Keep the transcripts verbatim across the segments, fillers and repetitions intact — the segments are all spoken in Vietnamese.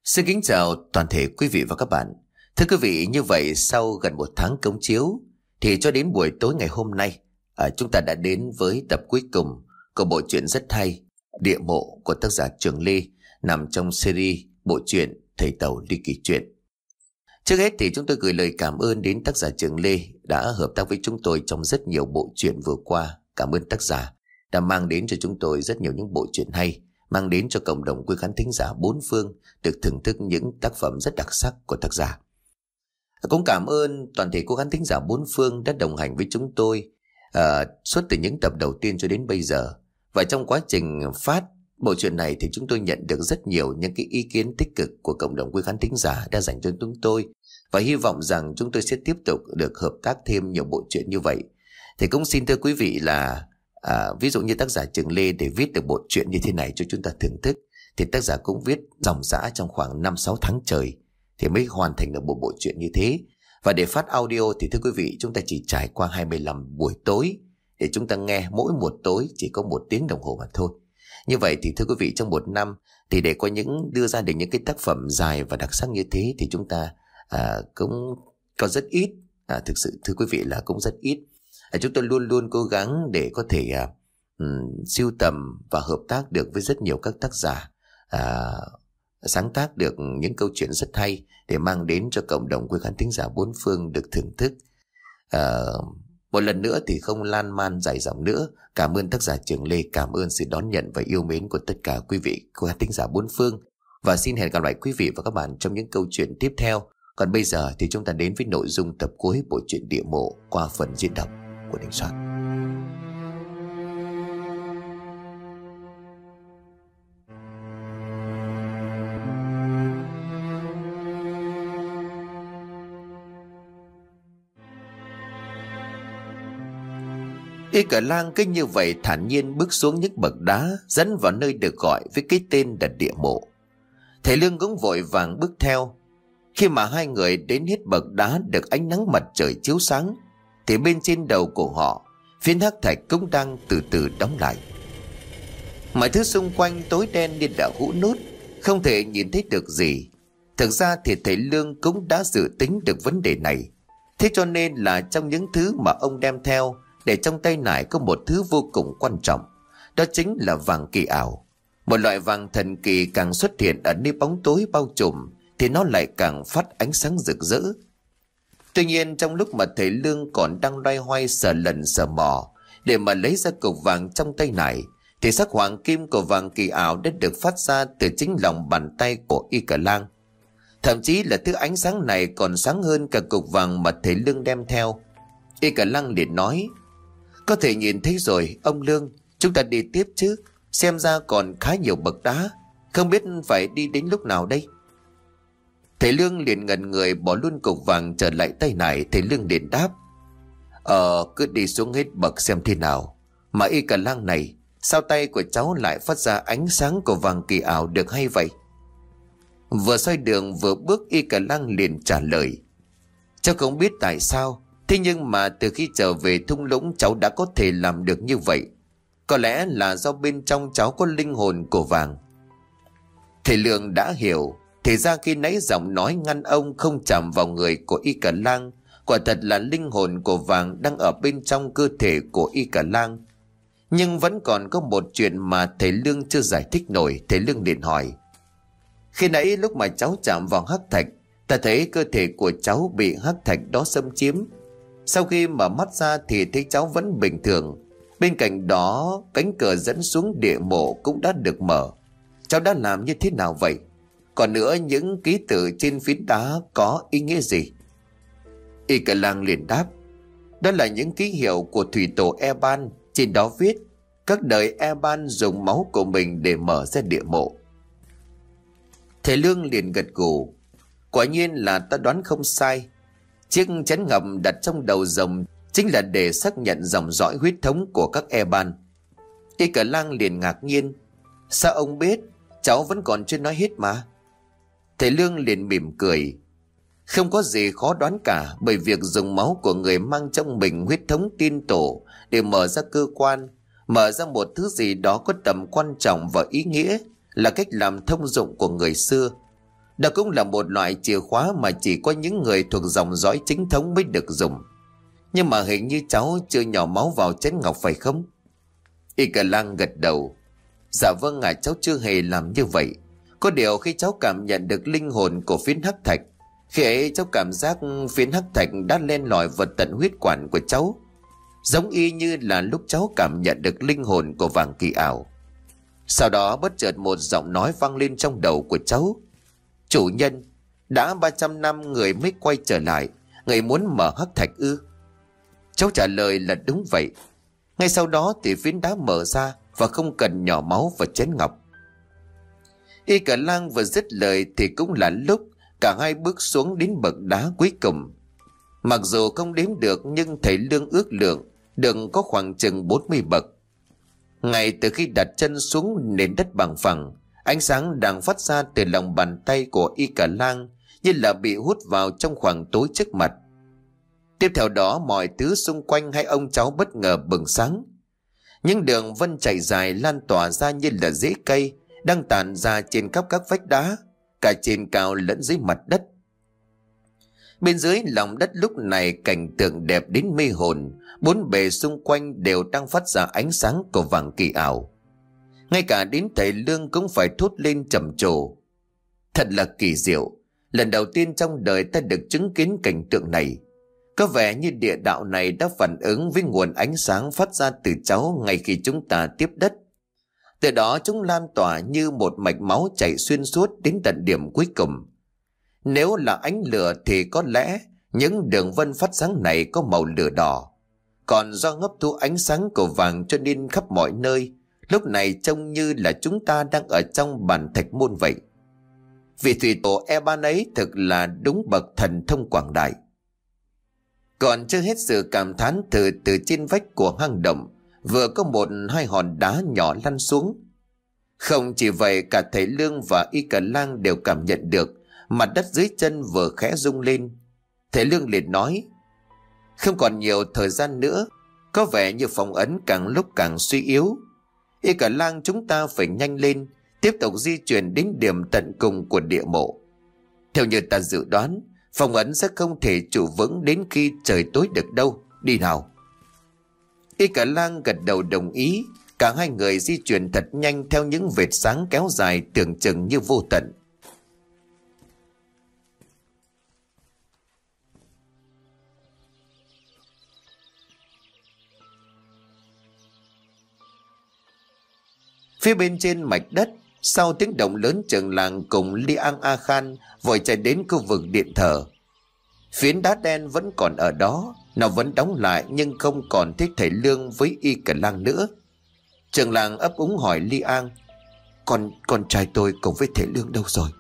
Xin kính chào toàn thể quý vị và các bạn. Thưa quý vị, như vậy sau gần một tháng công chiếu thì cho đến buổi tối ngày hôm nay, à, chúng ta đã đến với tập cuối cùng của bộ truyện rất hay Địa Mộ của tác giả Trường Lê, nằm trong series bộ truyện Thầy Tàu Ly Kỳ Chuyện. Trước hết thì chúng tôi gửi lời cảm ơn đến tác giả Trường Lê đã hợp tác với chúng tôi trong rất nhiều bộ truyện vừa qua. Cảm ơn tác giả đã mang đến cho chúng tôi rất nhiều những bộ truyện hay, mang đến cho cộng đồng quý khán thính giả bốn phương được thưởng thức những tác phẩm rất đặc sắc của tác giả. Cũng cảm ơn toàn thể quý khán thính giả bốn phương đã đồng hành với chúng tôi uh, suốt từ những tập đầu tiên cho đến bây giờ. Và trong quá trình phát bộ truyện này thì chúng tôi nhận được rất nhiều những cái ý kiến tích cực của cộng đồng quý khán thính giả đã dành cho chúng tôi, và hy vọng rằng chúng tôi sẽ tiếp tục được hợp tác thêm nhiều bộ truyện như vậy. Thì cũng xin thưa quý vị là À, ví dụ như tác giả Trường Lê để viết được bộ truyện như thế này cho chúng ta thưởng thức thì tác giả cũng viết dòng dã trong khoảng năm sáu tháng trời thì mới hoàn thành được một bộ truyện như thế. Và để phát audio thì thưa quý vị, chúng ta chỉ trải qua hai mươi lăm buổi tối để chúng ta nghe, mỗi một tối chỉ có một tiếng đồng hồ mà thôi. Như vậy thì thưa quý vị, trong một năm thì để có những đưa ra được những cái tác phẩm dài và đặc sắc như thế thì chúng ta à, cũng có rất ít, à, thực sự thưa quý vị là cũng rất ít. Chúng tôi luôn luôn cố gắng để có thể uh, um, sưu tầm và hợp tác được với rất nhiều các tác giả, uh, sáng tác được những câu chuyện rất hay để mang đến cho cộng đồng quý khán thính giả bốn phương được thưởng thức. Uh, một lần nữa thì không lan man dài dòng nữa, cảm ơn tác giả Trường Lê, cảm ơn sự đón nhận và yêu mến của tất cả quý vị quý khán thính giả bốn phương, và xin hẹn gặp lại quý vị và các bạn trong những câu chuyện tiếp theo. Còn bây giờ thì chúng ta đến với nội dung tập cuối bộ truyện Địa Mộ qua phần diễn đọc của Đình Soạn. Y Cả Lang cứ như vậy thản nhiên bước xuống những bậc đá dẫn vào nơi được gọi với cái tên là Địa Mộ. Thầy Lương cũng vội vàng bước theo. Khi mà hai người đến hết bậc đá được ánh nắng mặt trời chiếu sáng thì bên trên đầu của họ, phiến hắc thạch cũng đang từ từ đóng lại. Mọi thứ xung quanh tối đen như đã hũ nút, không thể nhìn thấy được gì. Thực ra thì thầy Lương cũng đã dự tính được vấn đề này. Thế cho nên là trong những thứ mà ông đem theo, để trong tay nải có một thứ vô cùng quan trọng. Đó chính là vàng kỳ ảo. Một loại vàng thần kỳ càng xuất hiện ở nơi bóng tối bao trùm thì nó lại càng phát ánh sáng rực rỡ. Tuy nhiên trong lúc mà thầy Lương còn đang loay hoay sờ lần sờ mò để mà lấy ra cục vàng trong tay này, thì sắc hoàng kim của vàng kỳ ảo đã được phát ra từ chính lòng bàn tay của Y Cả Lang. Thậm chí là thứ ánh sáng này còn sáng hơn cả cục vàng mà thầy Lương đem theo. Y Cả Lang liền nói: "Có thể nhìn thấy rồi ông Lương, chúng ta đi tiếp chứ, xem ra còn khá nhiều bậc đá, không biết phải đi đến lúc nào đây." Thầy Lương liền ngẩn người bỏ luôn cục vàng trở lại tay nải. Thầy Lương liền đáp: Ờ cứ đi xuống hết bậc xem thế nào. Mà Y Cả Lang này, sao tay của cháu lại phát ra ánh sáng của vàng kỳ ảo được hay vậy? Vừa xoay đường vừa bước, Y Cả Lang liền trả lời: Cháu không biết tại sao, thế nhưng mà từ khi trở về thung lũng cháu đã có thể làm được như vậy. Có lẽ là do bên trong cháu có linh hồn của vàng. Thầy Lương đã hiểu. Thì ra khi nãy giọng nói ngăn ông không chạm vào người của Y Cả Lang, quả thật là linh hồn của vàng đang ở bên trong cơ thể của Y Cả Lang. Nhưng vẫn còn có một chuyện mà thầy Lương chưa giải thích nổi. Thầy Lương liền hỏi: Khi nãy lúc mà cháu chạm vào hắc thạch, ta thấy cơ thể của cháu bị hắc thạch đó xâm chiếm. Sau khi mở mắt ra thì thấy cháu vẫn bình thường. Bên cạnh đó cánh cửa dẫn xuống địa mộ cũng đã được mở. Cháu đã làm như thế nào vậy? Còn nữa, những ký tự trên phiến đá có ý nghĩa gì? Y Cả Lang liền đáp: Đó là những ký hiệu của thủy tổ Eban. Trên đó viết các đời Eban dùng máu của mình để mở ra địa mộ. Thầy Lương liền gật gù: Quả nhiên là ta đoán không sai. Chiếc chén ngọc đặt trong đầu rồng chính là để xác nhận dòng dõi huyết thống của các Eban. Y Cả Lang liền ngạc nhiên: Sao ông biết? Cháu vẫn còn chưa nói hết mà. Thầy Lương liền mỉm cười: Không có gì khó đoán cả, bởi việc dùng máu của người mang trong mình huyết thống tiên tổ để mở ra cơ quan, mở ra một thứ gì đó có tầm quan trọng và ý nghĩa, là cách làm thông dụng của người xưa. Đó cũng là một loại chìa khóa mà chỉ có những người thuộc dòng dõi chính thống mới được dùng. Nhưng mà hình như cháu chưa nhỏ máu vào chén ngọc phải không? Y Cờ Lang gật đầu. Dạ vâng ạ, cháu chưa hề làm như vậy. Có điều khi cháu cảm nhận được linh hồn của phiến hắc thạch, khi ấy cháu cảm giác phiến hắc thạch đã len lỏi vào tận huyết quản của cháu, giống y như là lúc cháu cảm nhận được linh hồn của vàng kỳ ảo. Sau đó bất chợt một giọng nói vang lên trong đầu của cháu. Chủ nhân, đã ba trăm năm người mới quay trở lại, người muốn mở hắc thạch ư? Cháu trả lời là đúng vậy. Ngay sau đó thì phiến đá mở ra và không cần nhỏ máu vào chén ngọc. Y Cờ Lang vừa dứt lời thì cũng là lúc cả hai bước xuống đến bậc đá cuối cùng. Mặc dù không đếm được nhưng thầy Lương ước lượng đừng có khoảng chừng bốn mươi bậc. Ngay từ khi đặt chân xuống nền đất bằng phẳng, ánh sáng đang phát ra từ lòng bàn tay của Y Cờ Lang như là bị hút vào trong khoảng tối trước mặt. Tiếp theo đó mọi thứ xung quanh hai ông cháu bất ngờ bừng sáng. Những đường vân chạy dài lan tỏa ra như là rễ cây đang tản ra trên khắp các vách đá, cả trên cao lẫn dưới mặt đất. Bên dưới lòng đất lúc này cảnh tượng đẹp đến mê hồn, bốn bề xung quanh đều đang phát ra ánh sáng của vàng kỳ ảo. Ngay cả đến thầy Lương cũng phải thốt lên trầm trồ. Thật là kỳ diệu, lần đầu tiên trong đời ta được chứng kiến cảnh tượng này. Có vẻ như địa đạo này đã phản ứng với nguồn ánh sáng phát ra từ cháu ngay khi chúng ta tiếp đất. Từ đó chúng lan tỏa như một mạch máu chảy xuyên suốt đến tận điểm cuối cùng. Nếu là ánh lửa thì có lẽ những đường vân phát sáng này có màu lửa đỏ. Còn do hấp thu ánh sáng của vàng cho nên khắp mọi nơi, lúc này trông như là chúng ta đang ở trong bản thạch môn vậy. Vị thủy tổ E Ban ấy thực là đúng bậc thần thông quảng đại. Còn chưa hết sự cảm thán từ từ trên vách của hang động, vừa có một hai hòn đá nhỏ lăn xuống. Không chỉ vậy, cả thầy Lương và Y Cờ Lang đều cảm nhận được mặt đất dưới chân vừa khẽ rung lên. Thầy Lương liền nói: không còn nhiều thời gian nữa, có vẻ như phong ấn càng lúc càng suy yếu. Y Cờ Lang, chúng ta phải nhanh lên, tiếp tục di chuyển đến điểm tận cùng của địa mộ. Theo như ta dự đoán, phong ấn sẽ không thể trụ vững đến khi trời tối được đâu. Đi nào. Y Cờ Lang gật đầu đồng ý. Cả hai người di chuyển thật nhanh theo những vệt sáng kéo dài tưởng chừng như vô tận. Phía bên trên mạch đất, sau tiếng động lớn, Trường Làng cùng Liang A Khan vội chạy đến khu vực điện thờ. Phiến đá đen vẫn còn ở đó, nó vẫn đóng lại nhưng không còn thấy thầy Lương với Y Cờ Lang nữa. Trường Làng ấp úng hỏi Liang: Con, con trai tôi cùng với thầy Lương đâu rồi?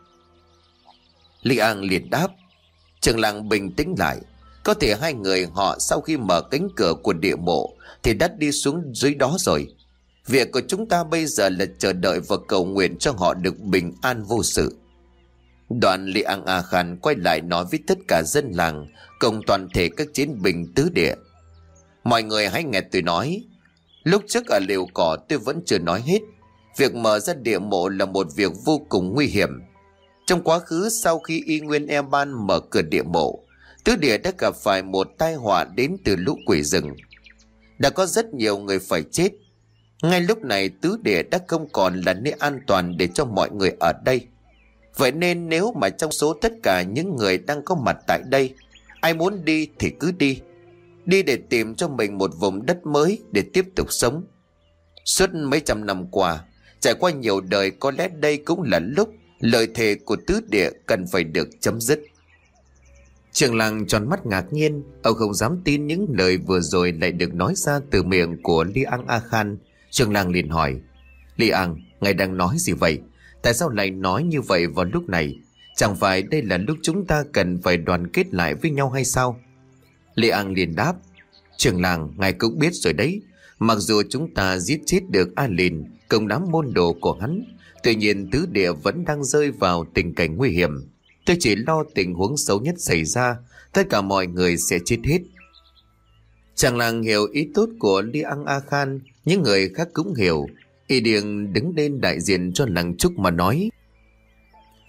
Liang liền đáp: Trường Làng bình tĩnh lại. Có thể hai người họ sau khi mở cánh cửa của địa mộ thì đã đi xuống dưới đó rồi. Việc của chúng ta bây giờ là chờ đợi và cầu nguyện cho họ được bình an vô sự. Đoạn Liang A Khan quay lại nói với tất cả dân làng cùng toàn thể các chiến binh tứ địa: Mọi người hãy nghe tôi nói. Lúc trước ở liều cỏ tôi vẫn chưa nói hết. Việc mở ra địa mộ là một việc vô cùng nguy hiểm. Trong quá khứ, sau khi Y Nguyên E Ban mở cửa địa mộ, tứ địa đã gặp phải một tai họa đến từ lũ quỷ rừng. Đã có rất nhiều người phải chết. Ngay lúc này tứ địa đã không còn là nơi an toàn để cho mọi người ở đây. Vậy nên nếu mà trong số tất cả những người đang có mặt tại đây, ai muốn đi thì cứ đi. Đi để tìm cho mình một vùng đất mới để tiếp tục sống. Suốt mấy trăm năm qua, trải qua nhiều đời, có lẽ đây cũng là lúc lời thề của tứ địa cần phải được chấm dứt. Trường Làng tròn mắt ngạc nhiên. Ông không dám tin những lời vừa rồi lại được nói ra từ miệng của Liang A Khan. Trường Làng liền hỏi: Liang, ngài đang nói gì vậy? Tại sao lại nói như vậy vào lúc này? Chẳng phải đây là lúc chúng ta cần phải đoàn kết lại với nhau hay sao? Liang liền đáp: Trường Làng, ngài cũng biết rồi đấy. Mặc dù chúng ta giết chết được A Lìn cùng đám môn đồ của hắn, tuy nhiên tứ địa vẫn đang rơi vào tình cảnh nguy hiểm. Tôi chỉ lo tình huống xấu nhất xảy ra, tất cả mọi người sẽ chết hết. Chàng Làng hiểu ý tốt của Liang A Khan, những người khác cũng hiểu. Y Điền đứng lên đại diện cho làng Trúc mà nói: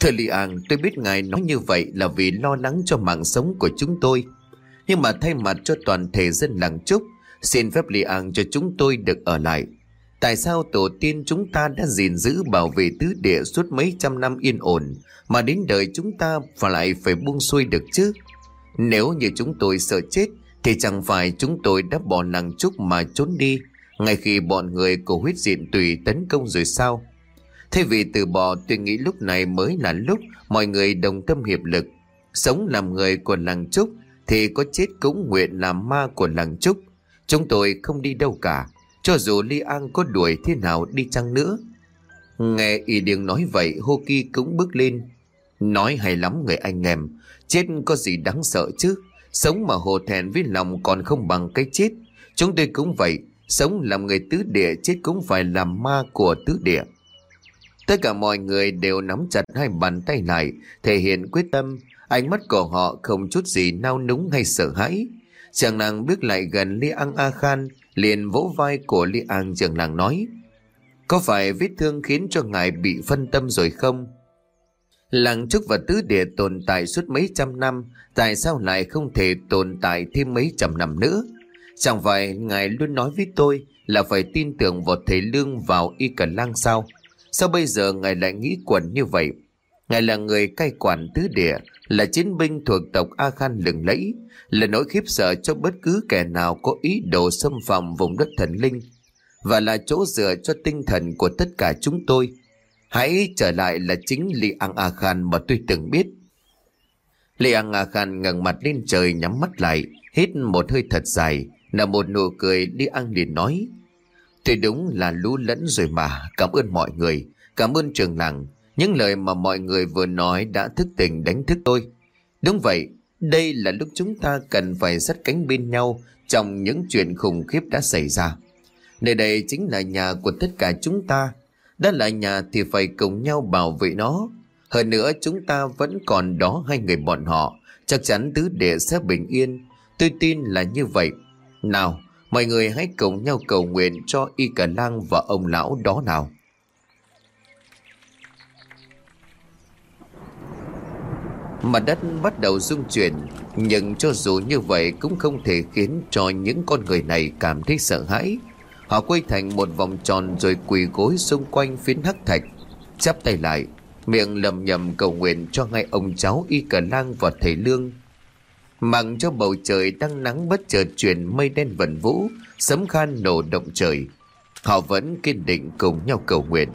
Thưa Li An, tôi biết ngài nói như vậy là vì lo lắng cho mạng sống của chúng tôi. Nhưng mà thay mặt cho toàn thể dân làng Trúc, xin phép Li An cho chúng tôi được ở lại. Tại sao tổ tiên chúng ta đã gìn giữ bảo vệ tứ địa suốt mấy trăm năm yên ổn, mà đến đời chúng ta phải lại phải buông xuôi được chứ? Nếu như chúng tôi sợ chết, thì chẳng phải chúng tôi đã bỏ làng Trúc mà trốn đi, ngay khi bọn người của huyết diện tùy tấn công rồi sao? Thay vì từ bỏ, tôi nghĩ lúc này mới là lúc mọi người đồng tâm hiệp lực. Sống làm người của làng Trúc, thì có chết cũng nguyện làm ma của làng Trúc. Chúng tôi không đi đâu cả, cho dù Li An có đuổi thế nào đi chăng nữa. Nghe Y Điêng nói vậy, Hô Kỳ cũng bước lên. Nói hay lắm người anh em, chết có gì đáng sợ chứ? Sống mà hổ thẹn với lòng còn không bằng cái chết. Chúng tôi cũng vậy, sống làm người tứ địa, chết cũng phải làm ma của tứ địa. Tất cả mọi người đều nắm chặt hai bàn tay lại, thể hiện quyết tâm. Ánh mắt của họ không chút gì nao núng hay sợ hãi. Chàng nàng bước lại gần Li An A Khan, liền vỗ vai của Li An trưởng làng nói: có phải vết thương khiến cho ngài bị phân tâm rồi không? Làng Trúc và tứ địa tồn tại suốt mấy trăm năm, tại sao lại không thể tồn tại thêm mấy trăm năm nữa? Chẳng phải ngài luôn nói với tôi là phải tin tưởng vào thầy Lương, vào Y Cẩn Lang sao? Sao bây giờ ngài lại nghĩ quẩn như vậy? Ngài là người cai quản tứ địa, là chiến binh thuộc tộc A Khan lừng lẫy, là nỗi khiếp sợ cho bất cứ kẻ nào có ý đồ xâm phạm vùng đất thần linh, và là chỗ dựa cho tinh thần của tất cả chúng tôi. Hãy trở lại là chính Li An A Khan mà tôi từng biết. Li An A Khan ngẩng mặt lên trời, nhắm mắt lại, hít một hơi thật dài, nở một nụ cười. Li An liền nói: tôi đúng là lú lẫn rồi mà. Cảm ơn mọi người, cảm ơn trường làng. Những lời mà mọi người vừa nói đã thức tỉnh đánh thức tôi. Đúng vậy, đây là lúc chúng ta cần phải sát cánh bên nhau trong những chuyện khủng khiếp đã xảy ra. Nơi đây chính là nhà của tất cả chúng ta. Đã là nhà thì phải cùng nhau bảo vệ nó. Hơn nữa chúng ta vẫn còn đó hai người bọn họ, chắc chắn tứ địa sẽ bình yên. Tôi tin là như vậy. Nào, mọi người hãy cùng nhau cầu nguyện cho Y Cẩn Lang và ông lão đó nào. Mặt đất bắt đầu rung chuyển, nhưng cho dù như vậy cũng không thể khiến cho những con người này cảm thấy sợ hãi. Họ quay thành một vòng tròn rồi quỳ gối xung quanh phiến hắc thạch, chắp tay lại, miệng lầm nhầm cầu nguyện cho ngay ông cháu Y Cẩn Lang và thầy Lương. Mặc cho bầu trời đang nắng bất chợt chuyển mây đen vần vũ, sấm khan nổ động trời, họ vẫn kiên định cùng nhau cầu nguyện.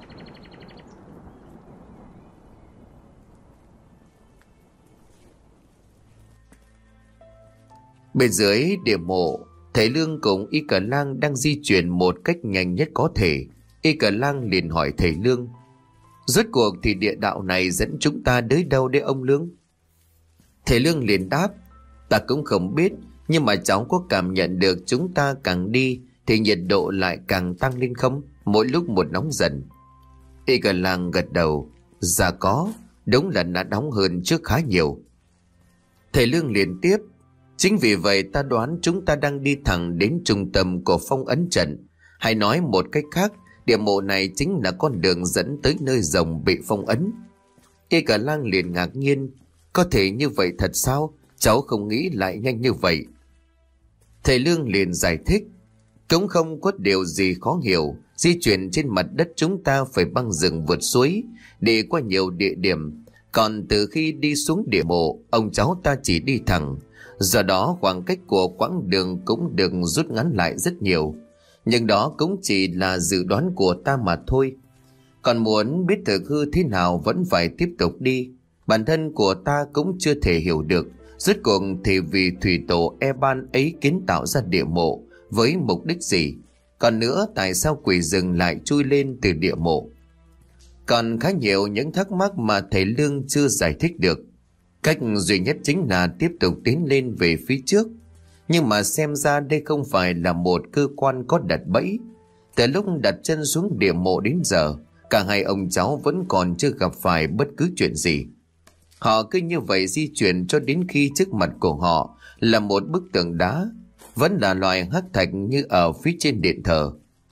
Bên dưới địa mộ, thầy Lương cùng Y Cẩn Lang đang di chuyển một cách nhanh nhất có thể. Y Cẩn Lang liền hỏi thầy Lương: rốt cuộc thì địa đạo này dẫn chúng ta đến đâu đấy ông Lương? Thầy Lương liền đáp: ta cũng không biết, nhưng mà cháu có cảm nhận được chúng ta càng đi thì nhiệt độ lại càng tăng lên không? Mỗi lúc một nóng dần. Y Cẩn Lang gật đầu: dạ có, đúng là đã nóng hơn trước khá nhiều. Thầy Lương liền tiếp: chính vì vậy ta đoán chúng ta đang đi thẳng đến trung tâm của phong ấn trận. Hay nói một cách khác, địa mộ này chính là con đường dẫn tới nơi rồng bị phong ấn. Y Cẩn Lang liền ngạc nhiên: có thể như vậy thật sao? Cháu không nghĩ lại nhanh như vậy. Thầy Lương liền giải thích: cũng không có điều gì khó hiểu. Di chuyển trên mặt đất chúng ta phải băng rừng vượt suối, đi qua nhiều địa điểm. Còn từ khi đi xuống địa mộ, ông cháu ta chỉ đi thẳng. Do đó khoảng cách của quãng đường cũng được rút ngắn lại rất nhiều. Nhưng đó cũng chỉ là dự đoán của ta mà thôi. Còn muốn biết thực hư thế nào vẫn phải tiếp tục đi. Bản thân của ta cũng chưa thể hiểu được rốt cuộc thì vì thủy tổ Eban ấy kiến tạo ra địa mộ với mục đích gì. Còn nữa, tại sao quỷ rừng lại chui lên từ địa mộ? Còn khá nhiều những thắc mắc mà thầy Lương chưa giải thích được. Cách duy nhất chính là tiếp tục tiến lên về phía trước. Nhưng mà xem ra đây không phải là một cơ quan có đặt bẫy. Từ lúc đặt chân xuống địa mộ đến giờ, cả hai ông cháu vẫn còn chưa gặp phải bất cứ chuyện gì. Họ cứ như vậy di chuyển cho đến khi trước mặt của họ là một bức tường đá, vẫn là loại hắc thạch như ở phía trên điện thờ.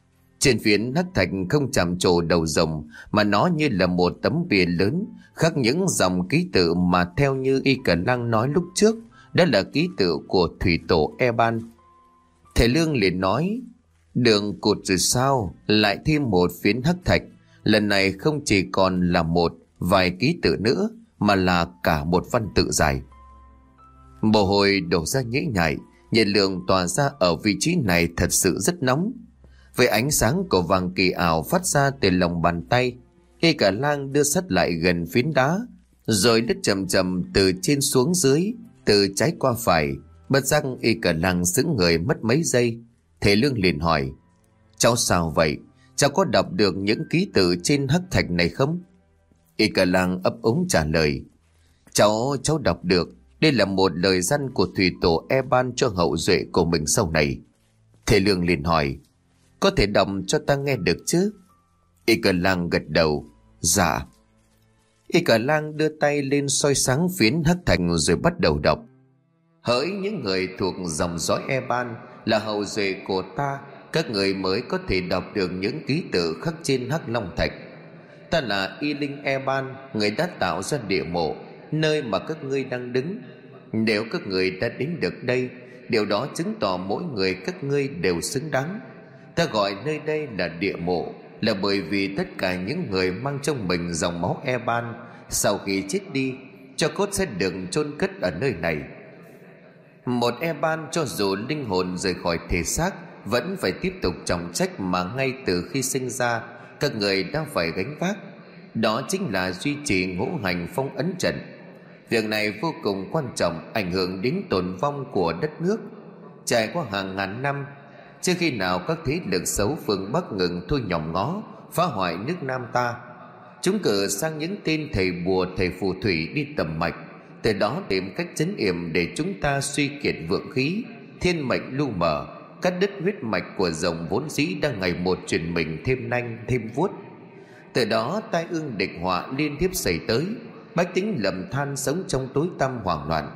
Trên phiến hắc thạch không chạm trổ đầu rồng, mà nó như là một tấm bìa lớn khắc những dòng ký tự mà theo như Y Cờ Lăng nói lúc trước, đó là ký tự của thủy tổ Eban. Thầy Lương liền nói: đường cụt rồi sao, lại thêm một phiến hắc thạch. Lần này không chỉ còn là một vài ký tự nữa, mà là cả một văn tự dài. Mồ hôi đổ ra nhễ nhại, nhiệt lượng tỏa ra ở vị trí này thật sự rất nóng. Với ánh sáng của vàng kỳ ảo phát ra từ lòng bàn tay, Y Cờ Lang đưa sắt lại gần phiến đá, rồi đứt chậm chậm từ trên xuống dưới, từ trái qua phải. Bất giác Y Cờ Lang sững người mất mấy giây. Thầy Lương liền hỏi: cháu sao vậy? Cháu có đọc được những ký tự trên hắc thạch này không? Y Cờ Lang ấp úng trả lời: Cháu, cháu đọc được. Đây là một lời dặn của thủy tổ Eban cho hậu duệ của mình sau này. Thầy Lương liền hỏi: có thể đọc cho ta nghe được chứ? Y Cờ Lang gật đầu: dạ. Y Cờ Lang đưa tay lên soi sáng phiến hắc thạch rồi bắt đầu đọc: hỡi những người thuộc dòng dõi Eban, là hậu duệ của ta, các người mới có thể đọc được những ký tự khắc trên hắc long thạch. Ta là Y Linh Eban, người đã tạo ra địa mộ, nơi mà các ngươi đang đứng. Nếu các người đã đến được đây, điều đó chứng tỏ mỗi người các ngươi đều xứng đáng. Ta gọi nơi đây là địa mộ là bởi vì tất cả những người mang trong mình dòng máu Eban, sau khi chết đi, cho cốt sẽ được chôn cất ở nơi này. Một Eban cho dù linh hồn rời khỏi thể xác vẫn phải tiếp tục trọng trách mà ngay từ khi sinh ra các người đang phải gánh vác. Đó chính là duy trì ngũ hành phong ấn trận. Việc này vô cùng quan trọng, ảnh hưởng đến tồn vong của đất nước. Trải qua hàng ngàn năm, trước khi nào các thế lực xấu phương Bắc ngừng thôi nhòm ngó phá hoại nước Nam ta, chúng cử sang những tên thầy bùa, thầy phù thủy đi tầm mạch, từ đó tìm cách trấn yểm để chúng ta suy kiệt vượng khí, thiên mệnh lu mờ, cắt đứt huyết mạch của dòng vốn dĩ đang ngày một chuyển mình thêm nanh thêm vuốt. Từ đó tai ương địch họa liên tiếp xảy tới, bách tính lầm than sống trong tối tăm hoảng loạn.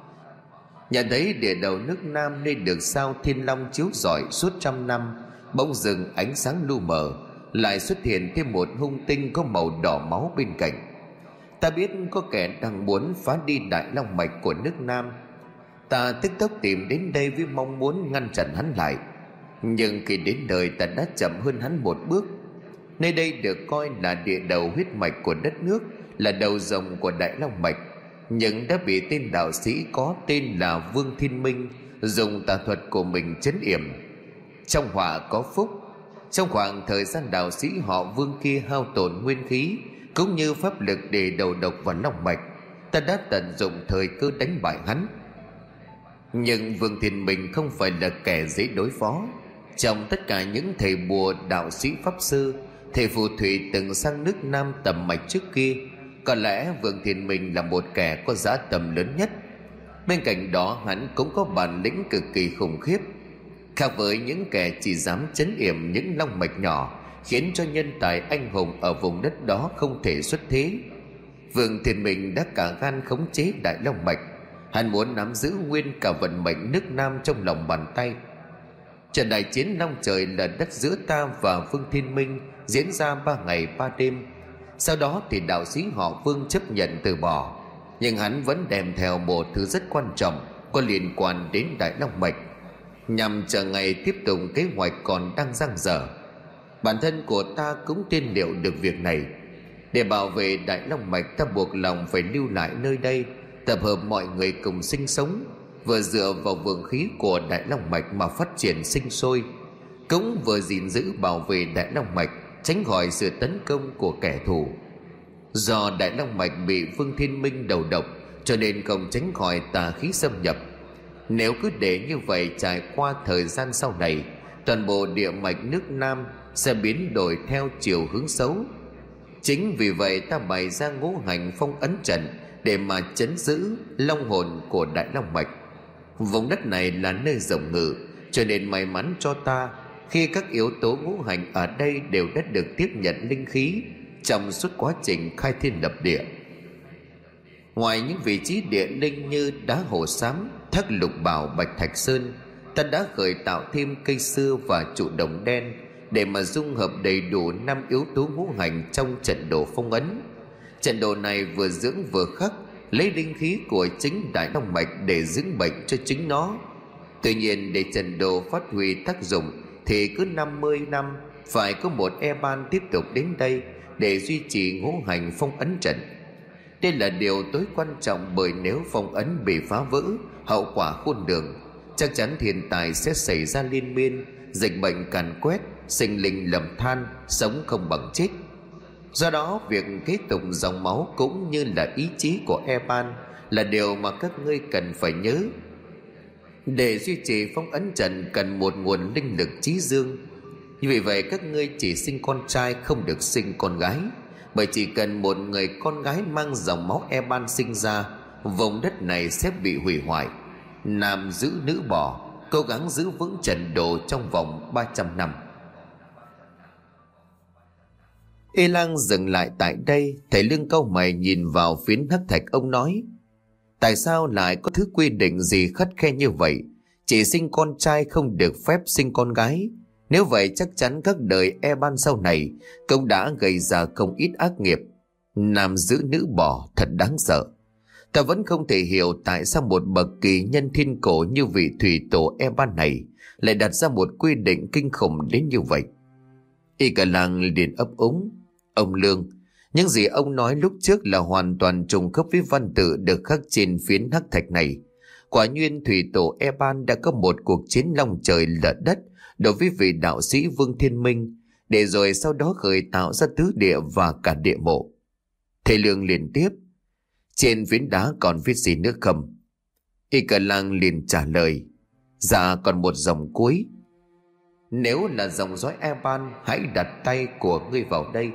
Nhận thấy địa đầu nước Nam nơi được sao thiên long chiếu rọi suốt trăm năm bỗng dừng ánh sáng lu mờ, lại xuất hiện thêm một hung tinh có màu đỏ máu bên cạnh. Ta biết có kẻ đang muốn phá đi đại long mạch của nước Nam. Ta tức tốc tìm đến đây với mong muốn ngăn chặn hắn lại, nhưng khi đến nơi ta đã chậm hơn hắn một bước. Nơi đây được coi là địa đầu huyết mạch của đất nước, là đầu rồng của đại long mạch, nhưng đã bị tên đạo sĩ có tên là Vương Thiên Minh dùng tà thuật của mình trấn yểm. Trong họa có phúc. Trong khoảng thời gian đạo sĩ họ Vương kia hao tổn nguyên khí cũng như pháp lực để đầu độc vào long mạch, ta đã tận dụng thời cơ đánh bại hắn. Nhưng Vương Thiên Minh không phải là kẻ dễ đối phó. Trong tất cả những thầy bùa, đạo sĩ, pháp sư, thầy phù thủy từng sang nước Nam tầm mạch trước kia, có lẽ Vương Thiên Minh là một kẻ có giá tầm lớn nhất. Bên cạnh đó hắn cũng có bản lĩnh cực kỳ khủng khiếp. Khác với những kẻ chỉ dám trấn yểm những long mạch nhỏ, khiến cho nhân tài anh hùng ở vùng đất đó không thể xuất thế, Vương Thiên Minh đã cả gan khống chế đại long mạch. Hắn muốn nắm giữ nguyên cả vận mệnh nước Nam trong lòng bàn tay. Trận đại chiến long trời lở đất giữa ta và Vương Thiên Minh diễn ra ba ngày ba đêm. Sau đó thì đạo sĩ họ Vương chấp nhận từ bỏ, nhưng hắn vẫn đem theo một thứ rất quan trọng có liên quan đến đại long mạch, nhằm chờ ngày tiếp tục kế hoạch còn đang dang dở. Bản thân của ta cũng tiên liệu được việc này. Để bảo vệ đại long mạch, ta buộc lòng phải lưu lại nơi đây, tập hợp mọi người cùng sinh sống, vừa dựa vào vượng khí của đại long mạch mà phát triển sinh sôi, cũng vừa gìn giữ bảo vệ đại long mạch, tránh khỏi sự tấn công của kẻ thù. Do đại long mạch bị Vương Thiên Minh đầu độc, cho nên không tránh khỏi tà khí xâm nhập. Nếu cứ để như vậy trải qua thời gian sau này, toàn bộ địa mạch nước Nam sẽ biến đổi theo chiều hướng xấu. Chính vì vậy ta bày ra ngũ hành phong ấn trận để mà trấn giữ long hồn của đại long mạch. Vùng đất này là nơi rộng ngự, cho nên may mắn cho ta khi các yếu tố ngũ hành ở đây đều đã được tiếp nhận linh khí trong suốt quá trình khai thiên lập địa. Ngoài những vị trí địa linh như đá hồ xám, thác lục bảo, bạch thạch sơn, ta đã khởi tạo thêm cây xưa và trụ đồng đen để mà dung hợp đầy đủ năm yếu tố ngũ hành trong trận đồ phong ấn. Trận đồ này vừa dưỡng vừa khắc, lấy linh khí của chính đại long mạch để dưỡng bệnh cho chính nó. Tuy nhiên để trận đồ phát huy tác dụng thì cứ năm mươi năm phải có một e ban tiếp tục đến đây để duy trì ngũ hành phong ấn trận. Đây là điều tối quan trọng, bởi nếu phong ấn bị phá vỡ, hậu quả khôn lường. Chắc chắn thiên tai sẽ xảy ra liên miên, dịch bệnh càn quét, sinh linh lầm than, sống không bằng chết. Do đó việc kế tục dòng máu cũng như là ý chí của Eban là điều mà các ngươi cần phải nhớ. Để duy trì phong ấn trận cần một nguồn linh lực chí dương. Vì vậy các ngươi chỉ sinh con trai, không được sinh con gái, bởi chỉ cần một người con gái mang dòng máu Eban sinh ra, vùng đất này sẽ bị hủy hoại. Nam giữ nữ bỏ, cố gắng giữ vững trận đồ trong vòng ba trăm năm. Y Lang dừng lại tại đây. Thầy Lương cau mày nhìn vào phiến hắc thạch. Ông nói: tại sao lại có thứ quy định gì khắt khe như vậy? Chỉ sinh con trai, không được phép sinh con gái. Nếu vậy chắc chắn các đời Eban sau này cũng đã gây ra không ít ác nghiệp. Nam giữ nữ bỏ, thật đáng sợ. Ta vẫn không thể hiểu tại sao một bậc kỳ nhân thiên cổ như vị thủy tổ Eban này lại đặt ra một quy định kinh khủng đến như vậy. Y cả làng liền ấp úng: ông Lương, những gì ông nói lúc trước là hoàn toàn trùng khớp với văn tự được khắc trên phiến hắc thạch này. Quả nhiên thủy tổ Eban đã có một cuộc chiến long trời lở đất đối với vị đạo sĩ Vương Thiên Minh, để rồi sau đó khởi tạo ra tứ địa và cả địa mộ. Thầy Lương liền tiếp: trên phiến đá còn viết gì nữa không? Y cả làng liền trả lời: dạ còn một dòng cuối. Nếu là dòng dõi Eban, hãy đặt tay của ngươi vào đây.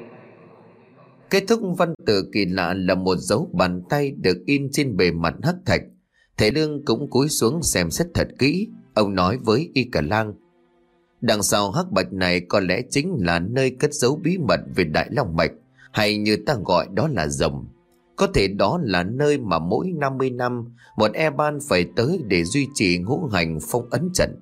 Kết thúc văn tự kỳ lạ là một dấu bàn tay được in trên bề mặt hắc thạch. Thầy Lương cũng cúi xuống xem xét thật kỹ. Ông nói với Y Cả Lang: đằng sau hắc bạch này có lẽ chính là nơi cất giấu bí mật về Đại Long Mạch, hay như ta gọi đó là rồng. Có thể đó là nơi mà mỗi năm mươi năm một Eban phải tới để duy trì ngũ hành phong ấn trận.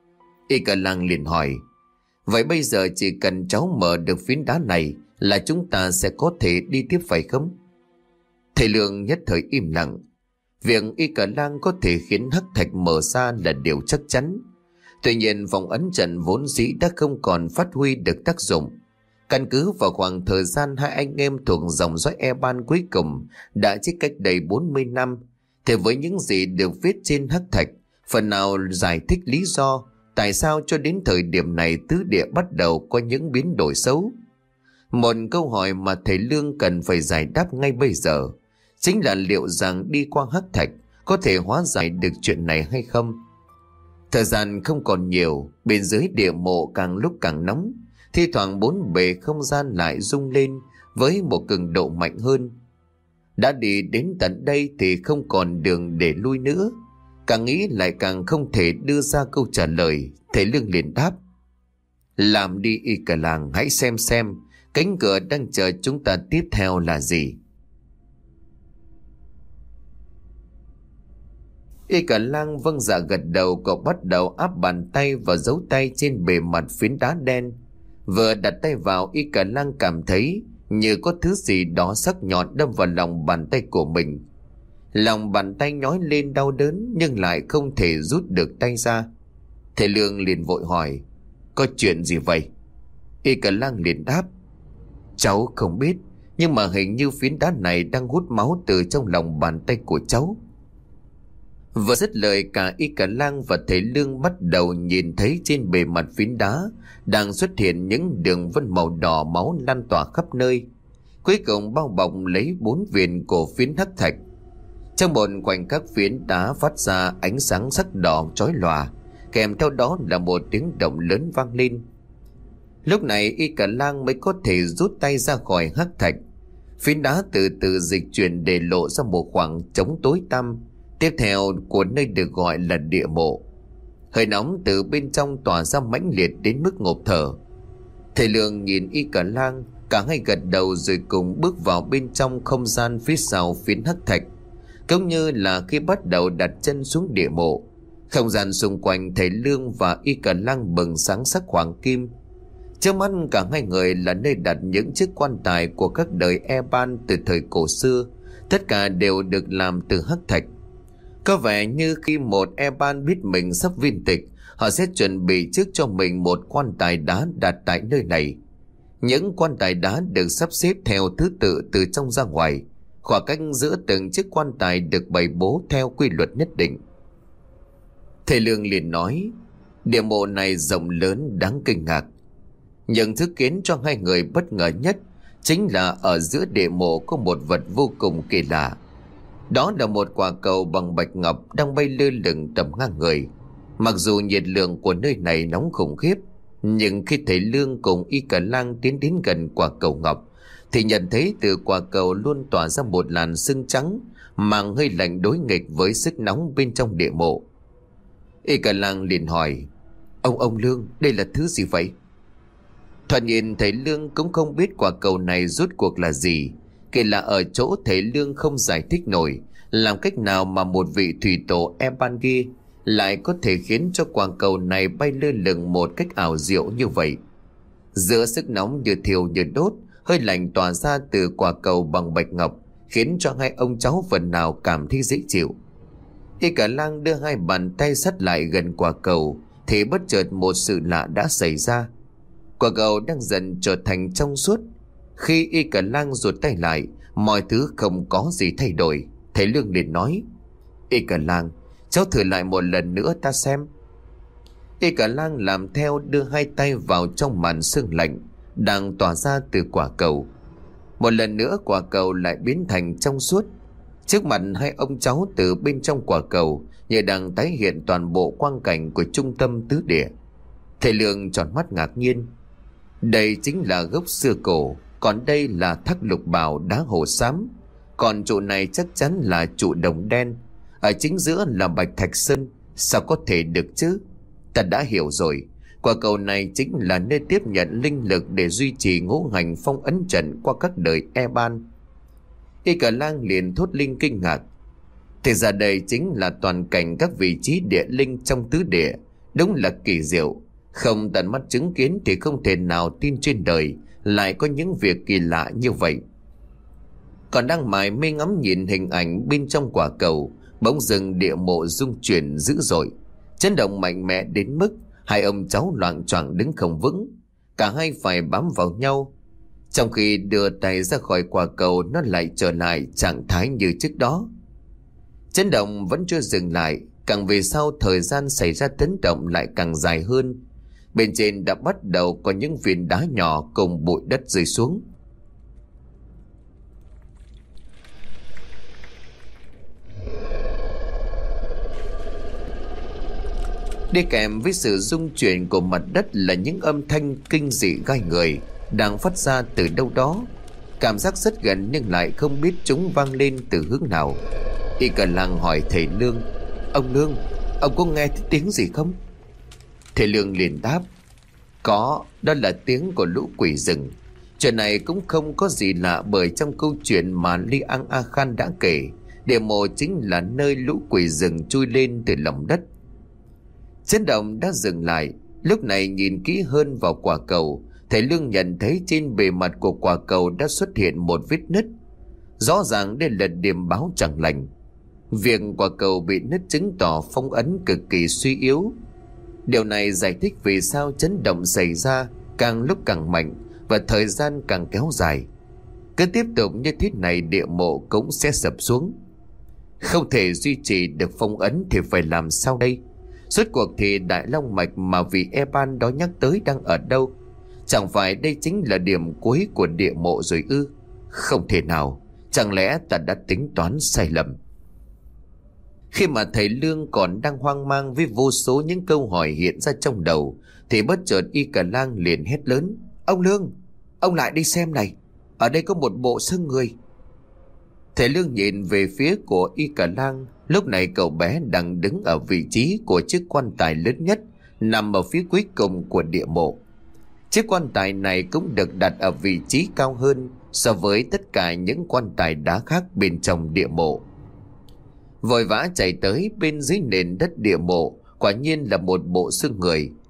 Y Cả Lang liền hỏi: vậy bây giờ chỉ cần cháu mở được phiến đá này là chúng ta sẽ có thể đi tiếp phải không? Thầy Lương nhất thời im lặng. Việc Y Cả Lang có thể khiến hắc thạch mở ra là điều chắc chắn. Tuy nhiên phong ấn trận vốn dĩ đã không còn phát huy được tác dụng. Căn cứ vào khoảng thời gian hai anh em thuộc dòng dõi Eban cuối cùng đã chết cách đây bốn mươi năm, thì với những gì được viết trên hắc thạch, phần nào giải thích lý do tại sao cho đến thời điểm này tứ địa bắt đầu có những biến đổi xấu. Một câu hỏi mà thầy Lương cần phải giải đáp ngay bây giờ chính là liệu rằng đi qua hắc thạch có thể hóa giải được chuyện này hay không. Thời gian không còn nhiều, bên dưới địa mộ càng lúc càng nóng, thi thoảng bốn bề không gian lại rung lên với một cường độ mạnh hơn. Đã đi đến tận đây thì không còn đường để lui nữa. Càng nghĩ lại càng không thể đưa ra câu trả lời. Thầy Lương liền đáp: làm đi Y Cả Lang, hãy xem xem cánh cửa đang chờ chúng ta tiếp theo là gì. Y Cả Lang vâng dạ gật đầu. Cậu bắt đầu áp bàn tay và dấu tay trên bề mặt phiến đá đen. Vừa đặt tay vào, Y Cả Lang cảm thấy như có thứ gì đó sắc nhọn đâm vào lòng bàn tay của mình. Lòng bàn tay nhói lên đau đớn nhưng lại không thể rút được tay ra. Thầy Lương liền vội hỏi: có chuyện gì vậy? Y Cả Lang liền đáp: cháu không biết, nhưng mà hình như phiến đá này đang hút máu từ trong lòng bàn tay của cháu. Vừa dứt lời, cả Y Cả Lang và thầy Lương bắt đầu nhìn thấy trên bề mặt phiến đá đang xuất hiện những đường vân màu đỏ máu lan tỏa khắp nơi, cuối cùng bao bọc lấy bốn viền của phiến hắc thạch. Trong một khoảnh khắc, phiến đá phát ra ánh sáng sắc đỏ chói lòa, kèm theo đó là một tiếng động lớn vang lên. Lúc này Y Cả Lang mới có thể rút tay ra khỏi hắc thạch. Phiến đá từ từ dịch chuyển để lộ ra một khoảng trống tối tăm tiếp theo của nơi được gọi là địa mộ. Hơi nóng từ bên trong tỏa ra mãnh liệt đến mức ngộp thở. Thầy Lương nhìn Y Cả Lang, cả hai gật đầu rồi cùng bước vào bên trong không gian phía sau phiến hắc thạch. Cũng như là khi bắt đầu đặt chân xuống địa mộ, không gian xung quanh thầy Lương và Y Cả Lang bừng sáng sắc hoàng kim. Trước mắt cả hai người là nơi đặt những chiếc quan tài của các đời Eban từ thời cổ xưa. Tất cả đều được làm từ hắc thạch. Có vẻ như khi một Eban biết mình sắp viên tịch, họ sẽ chuẩn bị trước cho mình một quan tài đá đặt tại nơi này. Những quan tài đá được sắp xếp theo thứ tự từ trong ra ngoài. Khoảng cách giữa từng chiếc quan tài được bày bố theo quy luật nhất định. Thầy Lương liền nói, địa mộ này rộng lớn đáng kinh ngạc. Nhưng thứ khiến cho hai người bất ngờ nhất chính là ở giữa địa mộ có một vật vô cùng kỳ lạ. Đó là một quả cầu bằng bạch ngọc đang bay lơ lửng tầm ngang người. Mặc dù nhiệt lượng của nơi này nóng khủng khiếp, nhưng khi thầy Lương cùng Y Cả Lang tiến đến gần quả cầu ngọc thì nhận thấy từ quả cầu luôn tỏa ra một làn sương trắng màng hơi lạnh đối nghịch với sức nóng bên trong địa mộ. Y Cả Lang liền hỏi, Ông ông Lương, đây là thứ gì vậy? Thoạt nhìn thầy Lương cũng không biết quả cầu này rốt cuộc là gì. Kể là ở chỗ thầy Lương không giải thích nổi làm cách nào mà một vị thủy tổ Ebangi lại có thể khiến cho quả cầu này bay lơ lửng một cách ảo diệu như vậy. Giữa sức nóng như thiêu như đốt, hơi lạnh tỏa ra từ quả cầu bằng bạch ngọc khiến cho hai ông cháu phần nào cảm thấy dễ chịu. Y Cả Lang đưa hai bàn tay sát lại gần quả cầu thì bất chợt một sự lạ đã xảy ra. Quả cầu đang dần trở thành trong suốt. Khi Y Cả Lang ruột tay lại, mọi thứ không có gì thay đổi. Thầy Lương liền nói, Y Cả Lang, cháu thử lại một lần nữa ta xem. Y Cả Lang làm theo, đưa hai tay vào trong màn sương lạnh đang tỏa ra từ quả cầu. Một lần nữa quả cầu lại biến thành trong suốt. Trước mặt hai ông cháu từ bên trong quả cầu như đang tái hiện toàn bộ quang cảnh của trung tâm tứ địa. Thầy Lương tròn mắt ngạc nhiên. Đây chính là gốc xưa cổ, còn đây là thác lục bảo đá hồ xám. Còn trụ này chắc chắn là trụ đồng đen. Ở chính giữa là bạch thạch sơn. Sao có thể được chứ? Ta đã hiểu rồi. Quả cầu này chính là nơi tiếp nhận linh lực để duy trì ngũ hành phong ấn trận qua các đời Eban. Y Cả Lang liền thốt linh kinh ngạc. Thì ra đây chính là toàn cảnh các vị trí địa linh trong tứ địa. Đúng là kỳ diệu. Không tận mắt chứng kiến thì không thể nào tin trên đời lại có những việc kỳ lạ như vậy. Còn đang mải mê ngắm nhìn hình ảnh bên trong quả cầu, bỗng dưng địa mộ rung chuyển dữ dội, chấn động mạnh mẽ đến mức hai ông cháu loạng choạng đứng không vững, cả hai phải bám vào nhau. Trong khi đưa tay ra khỏi quả cầu, nó lại trở lại trạng thái như trước đó. Chấn động vẫn chưa dừng lại, càng về sau thời gian xảy ra chấn động lại càng dài hơn. Bên trên đã bắt đầu có những viên đá nhỏ cùng bụi đất rơi xuống. Đi kèm với sự rung chuyển của mặt đất là những âm thanh kinh dị gai người đang phát ra từ đâu đó. Cảm giác rất gần nhưng lại không biết chúng vang lên từ hướng nào. Y Cả Lang hỏi thầy Lương, Ông Lương, ông có nghe thấy tiếng gì không? Thầy Lương liền đáp, có, đó là tiếng của lũ quỷ rừng. Chuyện này cũng không có gì lạ, bởi trong câu chuyện mà Li Ang A Khan đã kể, địa mộ chính là nơi lũ quỷ rừng chui lên từ lòng đất. Chấn động đã dừng lại. Lúc này nhìn kỹ hơn vào quả cầu, thầy Lương nhận thấy trên bề mặt của quả cầu đã xuất hiện một vết nứt. Rõ ràng đây là điểm báo chẳng lành. Việc quả cầu bị nứt chứng tỏ phong ấn cực kỳ suy yếu. Điều này giải thích vì sao chấn động xảy ra càng lúc càng mạnh và thời gian càng kéo dài. Cứ tiếp tục như thế này, địa mộ cũng sẽ sập xuống. Không thể duy trì được phong ấn thì phải làm sao đây? Suốt cuộc thì Đại Long Mạch mà vị Eban đó nhắc tới đang ở đâu? Chẳng phải đây chính là điểm cuối của địa mộ rồi ư? Không thể nào. Chẳng lẽ ta đã tính toán sai lầm? Khi mà thầy Lương còn đang hoang mang với vô số những câu hỏi hiện ra trong đầu, thì bất chợt Y Cả Lang liền hét lớn, Ông Lương, ông lại đi xem này, ở đây có một bộ xương người. Thầy Lương nhìn về phía của Y Cả Lang. Lúc này cậu bé đang đứng ở vị trí của chiếc quan tài lớn nhất, nằm ở phía cuối cùng của địa mộ. Chiếc quan tài này cũng được đặt ở vị trí cao hơn so với tất cả những quan tài đá khác bên trong địa mộ. Vội vã chạy tới bên dưới nền đất địa mộ, quả nhiên là một bộ xương người.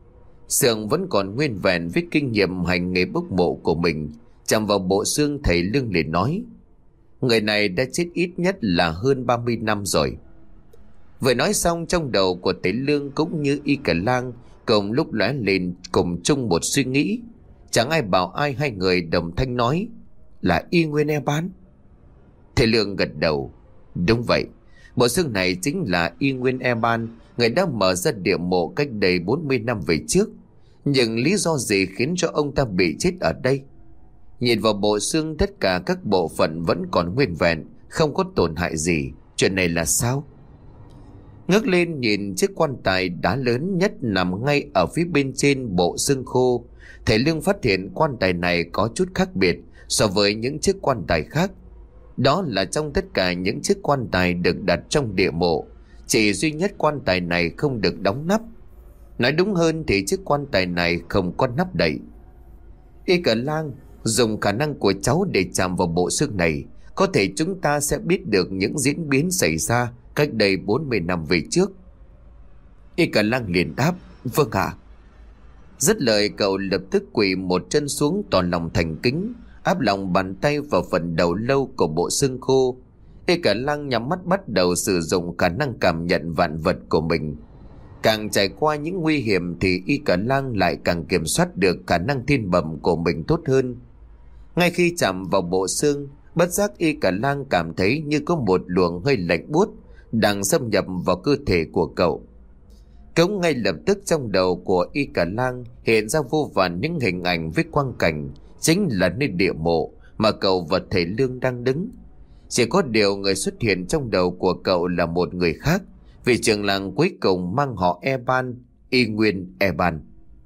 Sượng vẫn còn nguyên vẹn với kinh nghiệm hành nghề bốc mộ của mình. Chạm vào bộ xương, thầy Lương liền nói: người này đã chết ít nhất là hơn ba mươi năm rồi. Vừa nói xong, trong đầu của thầy Lương cũng như Y Cả Lang cùng lúc lóe lên cùng chung một suy nghĩ. Chẳng ai bảo ai, hai người đồng thanh nói: là Y Nguyên Eban. Thầy Lương gật đầu: đúng vậy, bộ xương này chính là Y Nguyên Eban, người đã mở ra địa mộ cách đây bốn mươi năm về trước. Nhưng lý do gì khiến cho ông ta bị chết ở đây? Nhìn vào bộ xương, tất cả các bộ phận vẫn còn nguyên vẹn, không có tổn hại gì. Chuyện này là sao? Ngước lên nhìn chiếc quan tài đá lớn nhất nằm ngay ở phía bên trên bộ xương khô, thầy Lương phát hiện quan tài này có chút khác biệt so với những chiếc quan tài khác. Đó là trong tất cả những chiếc quan tài được đặt trong địa mộ, chỉ duy nhất quan tài này không được đóng nắp. Nói đúng hơn thì chiếc quan tài này không có nắp đậy. Y Cả Lang, dùng khả năng của cháu để chạm vào bộ xương này, có thể chúng ta sẽ biết được những diễn biến xảy ra cách đây bốn mươi năm về trước. Y Cả Lang liền đáp: vâng ạ. Dứt lời, cậu lập tức quỳ một chân xuống, tỏ lòng thành kính, áp lòng bàn tay vào phần đầu lâu của bộ xương khô. Y Cả Lang nhắm mắt bắt đầu sử dụng khả năng cảm nhận vạn vật của mình. Càng trải qua những nguy hiểm thì Y Cả Lang lại càng kiểm soát được khả năng thiên bẩm của mình tốt hơn. Ngay khi chạm vào bộ xương, bất giác Y Cả Lang cảm thấy như có một luồng hơi lạnh buốt đang xâm nhập vào cơ thể của cậu. Cũng ngay lập tức trong đầu của Y Cả Lang hiện ra vô vàn những hình ảnh với quang cảnh chính là nơi địa mộ mà cậu và thầy Lương đang đứng. Chỉ có điều người xuất hiện trong đầu của cậu là một người khác, vì trường làng cuối cùng mang họ Eban, Y Nguyên Eban.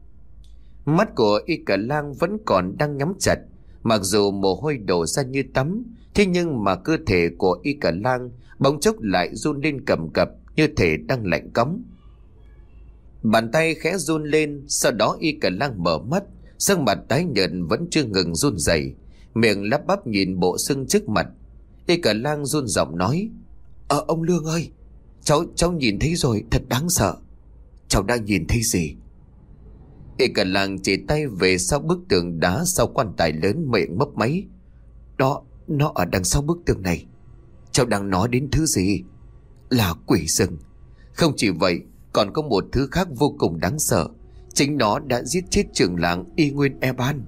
Mắt của Y Cả Lang vẫn còn đang nhắm chặt, mặc dù mồ hôi đổ ra như tắm, thế nhưng mà cơ thể của Y Cả Lang bỗng chốc lại run lên cầm cập như thể đang lạnh cóng. Bàn tay khẽ run lên, sau đó Y Cả Lang mở mắt, sắc mặt tái nhợt vẫn chưa ngừng run rẩy, miệng lắp bắp nhìn bộ xương trước mặt. Y Cả Lang run giọng nói: Ờ ông Lương ơi, cháu cháu nhìn thấy rồi, thật đáng sợ. Cháu đang nhìn thấy gì? Y Cả Lang chỉ tay về sau bức tường đá sau quan tài lớn, miệng mấp máy: Đó, nó ở đằng sau bức tường này. Cháu đang nói đến thứ gì? Là quỷ rừng. Không chỉ vậy, còn có một thứ khác vô cùng đáng sợ. Chính nó đã giết chết trưởng làng Y Nguyên Eban.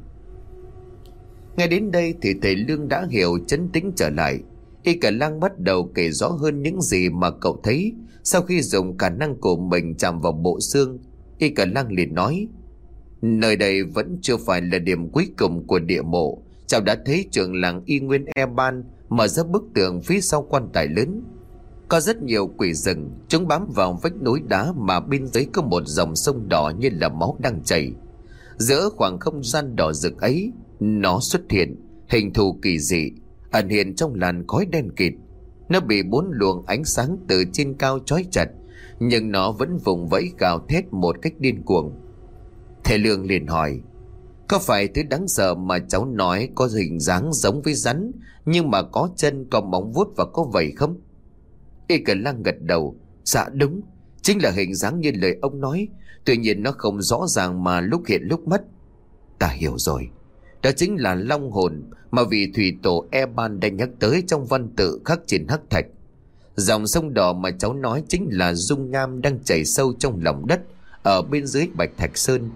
Ngay đến đây thì thầy Lương đã hiểu, trấn tĩnh trở lại. Y Cả Lang bắt đầu kể rõ hơn những gì mà cậu thấy sau khi dùng khả năng của mình chạm vào bộ xương. Y Cả Lang liền nói: Nơi đây vẫn chưa phải là điểm cuối cùng của địa mộ. Cháu đã thấy trưởng làng Y Nguyên Eban mở ra bức tường phía sau quan tài lớn. Có rất nhiều quỷ rừng, chúng bám vào vách núi đá mà bên dưới có một dòng sông đỏ như là máu đang chảy. Giữa khoảng không gian đỏ rực ấy, nó xuất hiện, hình thù kỳ dị, ẩn hiện trong làn khói đen kịt. Nó bị bốn luồng ánh sáng từ trên cao trói chặt, nhưng nó vẫn vùng vẫy gào thét một cách điên cuồng. Thầy Lương liền hỏi: Có phải thứ đáng sợ mà cháu nói có hình dáng giống với rắn, nhưng mà có chân, có móng vuốt và có vảy không? Y Cả Lang gật đầu: Dạ đúng, chính là hình dáng như lời ông nói. Tuy nhiên nó không rõ ràng mà lúc hiện lúc mất. Ta hiểu rồi, đó chính là long hồn mà vị thủy tổ Eban đã nhắc tới trong văn tự khắc trên hắc thạch. Dòng sông đỏ mà cháu nói chính là dung nham đang chảy sâu trong lòng đất ở bên dưới Bạch Thạch Sơn.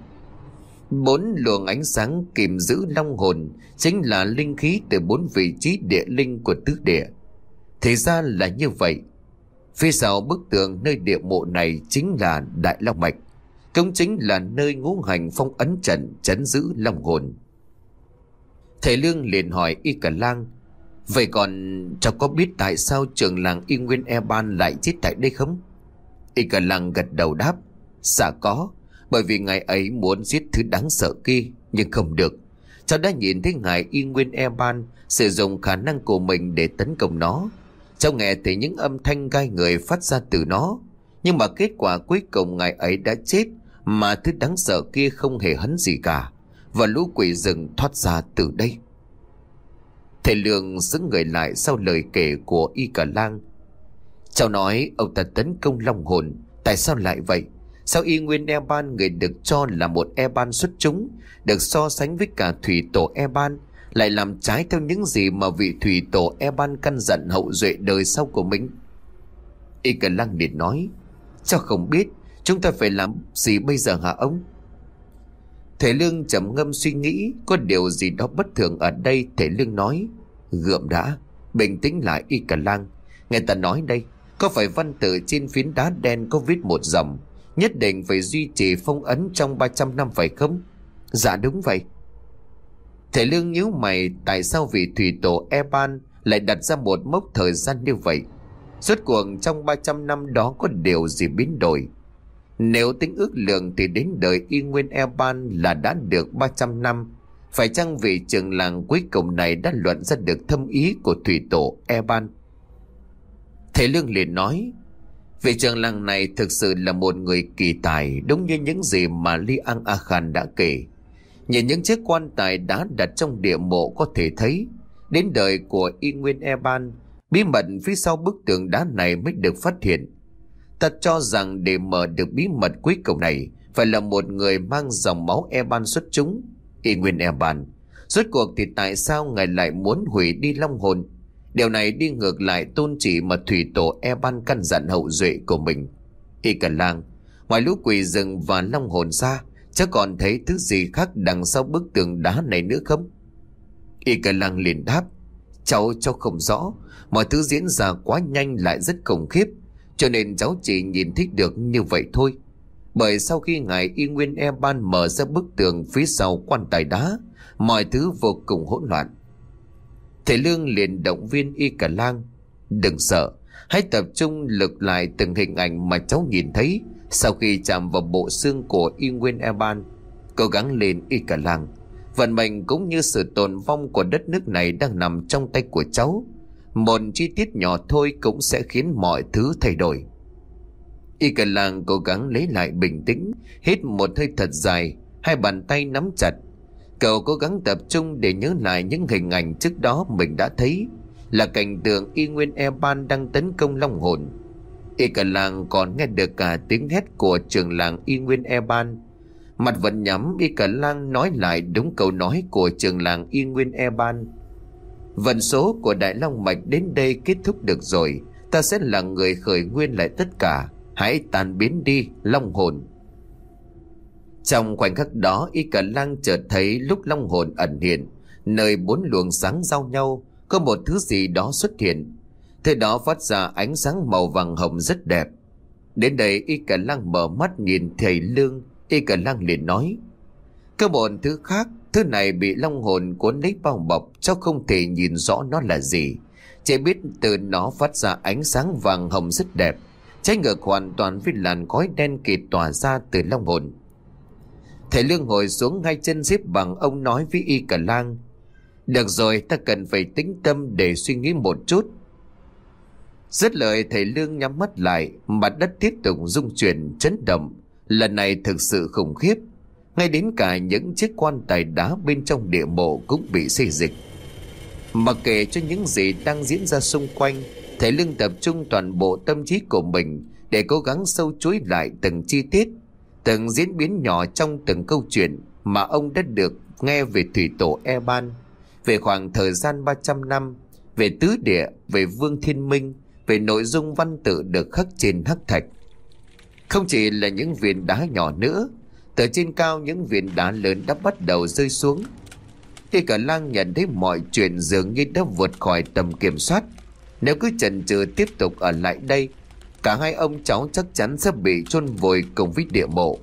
Bốn luồng ánh sáng kìm giữ long hồn chính là linh khí từ bốn vị trí địa linh của tứ địa. Thì ra là như vậy. Phía sau bức tường nơi địa mộ này chính là Đại Long Mạch, cũng chính là nơi ngũ hành phong ấn trận trấn giữ long hồn. Thầy Lương liền hỏi Y Cả Lang: Vậy còn cháu có biết tại sao trưởng làng Y Nguyên Eban lại chết tại đây không? Y Cả Lang gật đầu đáp: Dạ có, bởi vì ngài ấy muốn giết thứ đáng sợ kia, nhưng không được. Cháu đã nhìn thấy ngài Y Nguyên Eban sử dụng khả năng của mình để tấn công nó. Cháu nghe thấy những âm thanh gai người phát ra từ nó, nhưng mà kết quả cuối cùng ngài ấy đã chết, mà thứ đáng sợ kia không hề hấn gì cả, và lũ quỷ rừng thoát ra từ đây. Thầy Lương sững người lại sau lời kể của Y Cả Lang. Cháu nói ông ta tấn công long hồn, tại sao lại vậy? Sao y nguyên Eban, người được cho là một Eban xuất chúng, được so sánh với cả thủy tổ Eban, lại làm trái theo những gì mà vị thủy tổ Eban căn dặn hậu duệ đời sau của mình? Y Cờ Lăng liền nói: Cháu không biết, chúng ta phải làm gì bây giờ hả ông? Thầy Lương trầm ngâm suy nghĩ, có điều gì đó bất thường ở đây. Thầy Lương nói: Gượm đã, bình tĩnh lại Y Cờ Lăng. Nghe ta nói đây, có phải văn tự trên phiến đá đen có viết một dòng, nhất định phải duy trì phong ấn trong ba trăm năm phải không? Dạ đúng vậy. Thầy Lương nhíu mày, tại sao vị thủy tổ Eban lại đặt ra một mốc thời gian như vậy? Rốt cuộc trong ba trăm năm đó có điều gì biến đổi? Nếu tính ước lượng thì đến đời y nguyên Eban là đã được ba trăm năm. Phải chăng vị trường làng cuối cùng này đã luận ra được thâm ý của thủy tổ Eban? Thầy Lương liền nói: Vị trường làng này thực sự là một người kỳ tài, đúng như những gì mà Liang A Khan đã kể. Nhìn những chiếc quan tài đá đặt trong địa mộ có thể thấy, đến đời của y nguyên Eban, bí mật phía sau bức tường đá này mới được phát hiện. Ta cho rằng để mở được bí mật cuối cùng này, phải là một người mang dòng máu Eban xuất chúng. Y nguyên Eban, rốt cuộc thì tại sao ngài lại muốn hủy đi long hồn? Điều này đi ngược lại tôn chỉ mà thủy tổ Eban căn dặn hậu duệ của mình. Y Cờ Lang, ngoài lũ quỷ rừng và long hồn ra, chắc còn thấy thứ gì khác đằng sau bức tường đá này nữa không? Y Cờ Lang liền đáp: Cháu cháu không rõ, mọi thứ diễn ra quá nhanh lại rất khủng khiếp, cho nên cháu chỉ nhìn thích được như vậy thôi. Bởi sau khi ngài y nguyên Eban mở ra bức tường phía sau quan tài đá, mọi thứ vô cùng hỗn loạn. Thầy Lương liền động viên Y Cờ Lang: Đừng sợ, hãy tập trung lực lại từng hình ảnh mà cháu nhìn thấy sau khi chạm vào bộ xương của y nguyên Eban. Cố gắng lên Y Cờ Lang, vận mệnh cũng như sự tồn vong của đất nước này đang nằm trong tay của cháu. Một chi tiết nhỏ thôi cũng sẽ khiến mọi thứ thay đổi. Y Cờ Lang cố gắng lấy lại bình tĩnh, hít một hơi thật dài, hai bàn tay nắm chặt. Cậu cố gắng tập trung để nhớ lại những hình ảnh trước đó mình đã thấy, là cảnh tượng y nguyên Eban đang tấn công long hồn. Y Cờ Lang còn nghe được cả tiếng hét của trưởng làng y nguyên Eban. Mặt vẫn nhắm, Y Cờ Lang nói lại đúng câu nói của trưởng làng y nguyên Eban: Vận số của Đại Long Mạch đến đây kết thúc được rồi, ta sẽ là người khởi nguyên lại tất cả. Hãy tan biến đi, long hồn. Trong khoảnh khắc đó, Y Cờ Lang chợt thấy lúc long hồn ẩn hiện, nơi bốn luồng sáng giao nhau, có một thứ gì đó xuất hiện. Thế đó phát ra ánh sáng màu vàng hồng rất đẹp. Đến đây Y Cờ Lang mở mắt nhìn thầy Lương. Y Cờ Lang liền nói: Có một thứ khác, thứ này bị long hồn cuốn lấy bao bọc, cháu không thể nhìn rõ nó là gì, chỉ biết từ nó phát ra ánh sáng vàng hồng rất đẹp, trái ngược hoàn toàn với làn khói đen kịt tỏa ra từ long hồn. Thầy Lương ngồi xuống ngay chân xếp bằng, ông nói với Y Cờ Lang: Được rồi, ta cần phải tĩnh tâm để suy nghĩ một chút. Dứt lời, thầy Lương nhắm mắt lại, mặt đất tiếp tục rung chuyển chấn động. Lần này thực sự khủng khiếp, ngay đến cả những chiếc quan tài đá bên trong địa mộ cũng bị xê dịch. Mặc kệ cho những gì đang diễn ra xung quanh, thầy Lương tập trung toàn bộ tâm trí của mình để cố gắng sâu chuỗi lại từng chi tiết, từng diễn biến nhỏ trong từng câu chuyện mà ông đã được nghe về thủy tổ Eban, về khoảng thời gian ba trăm năm, về tứ địa, về Vương Thiên Minh, về nội dung văn tự được khắc trên hắc thạch. Không chỉ là những viên đá nhỏ nữa, từ trên cao những viên đá lớn đã bắt đầu rơi xuống. Y Cờ Lang nhận thấy mọi chuyện dường như đã vượt khỏi tầm kiểm soát. Nếu cứ chần chừ tiếp tục ở lại đây, cả hai ông cháu chắc chắn sẽ bị chôn vùi cùng với địa mộ.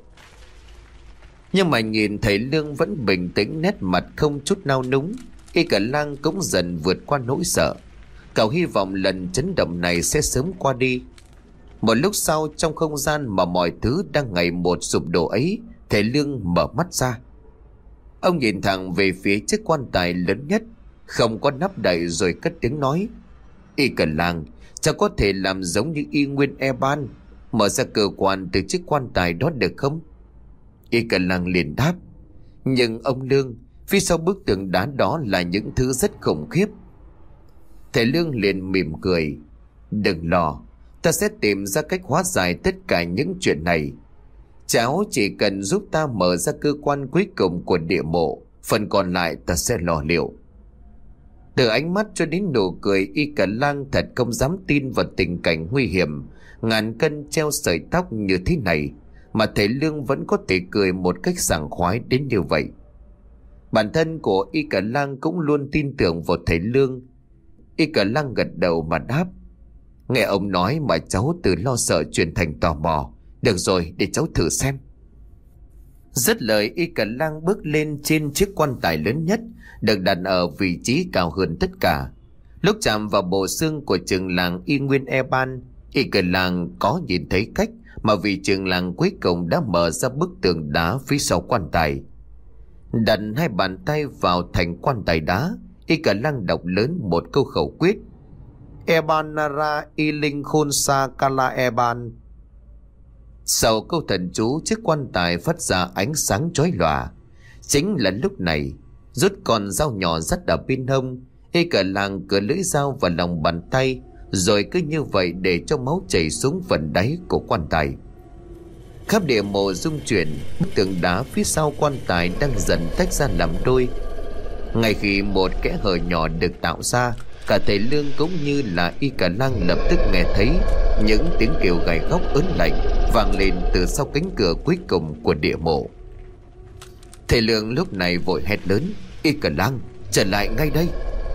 Nhưng mà nhìn thấy Lương vẫn bình tĩnh, nét mặt không chút nao núng, Y Cờ Lang cũng dần vượt qua nỗi sợ. Cậu hy vọng lần chấn động này sẽ sớm qua đi. Một lúc sau, trong không gian mà mọi thứ đang ngày một sụp đổ ấy, thầy Lương mở mắt ra. Ông nhìn thẳng về phía chiếc quan tài lớn nhất, không có nắp đậy, rồi cất tiếng nói: Y Cờ Lang, cháu có thể làm giống như y nguyên Eban, mở ra cơ quan từ chiếc quan tài đó được không? Y Cờ Lang liền đáp: Nhưng ông Lương, phía sau bức tường đá đó là những thứ rất khủng khiếp. Thầy Lương liền mỉm cười: Đừng lo, ta sẽ tìm ra cách hóa giải tất cả những chuyện này. Cháu chỉ cần giúp ta mở ra cơ quan cuối cùng của địa mộ, phần còn lại ta sẽ lo liệu. Từ ánh mắt cho đến nụ cười, Y Cả Lang thật không dám tin vào tình cảnh nguy hiểm, ngàn cân treo sợi tóc như thế này, mà thầy Lương vẫn có thể cười một cách sảng khoái đến như vậy. Bản thân của Y Cả Lang cũng luôn tin tưởng vào thầy Lương. Y Cả Lang gật đầu mà đáp: nghe ông nói mà cháu từ lo sợ chuyển thành tò mò. Được rồi, để cháu thử xem. Dứt lời, Y Cả Lang bước lên trên chiếc quan tài lớn nhất, được đặt ở vị trí cao hơn tất cả. Lúc chạm vào bộ xương của trường làng Y Nguyên E Ban, Y Cả Lang có nhìn thấy cách mà vị trường làng cuối cùng đã mở ra bức tường đá phía sau quan tài. Đặt hai bàn tay vào thành quan tài đá, Y Cả Lang đọc lớn một câu khẩu quyết: Eban Nara Y Linh Khôn Sa Kala Eban. Sau câu thần chú, chiếc quan tài phát ra ánh sáng chói lòa. Chính là lúc này, rút con dao nhỏ dắt ở bên hông, Y Cả Lang cứa lưỡi dao vào lòng bàn tay, rồi cứ như vậy để cho máu chảy xuống phần đáy của quan tài. Khắp địa mộ rung chuyển, bức tường đá phía sau quan tài đang dần tách ra làm đôi. Ngay khi một kẽ hở nhỏ được tạo ra, cả thầy Lương cũng như là Y Cả Lang lập tức nghe thấy những tiếng kêu gai góc ớn lạnh vang lên từ sau cánh cửa cuối cùng của địa mộ. Thầy Lương lúc này vội hét lớn: Y Cả Lang, trở lại ngay đây!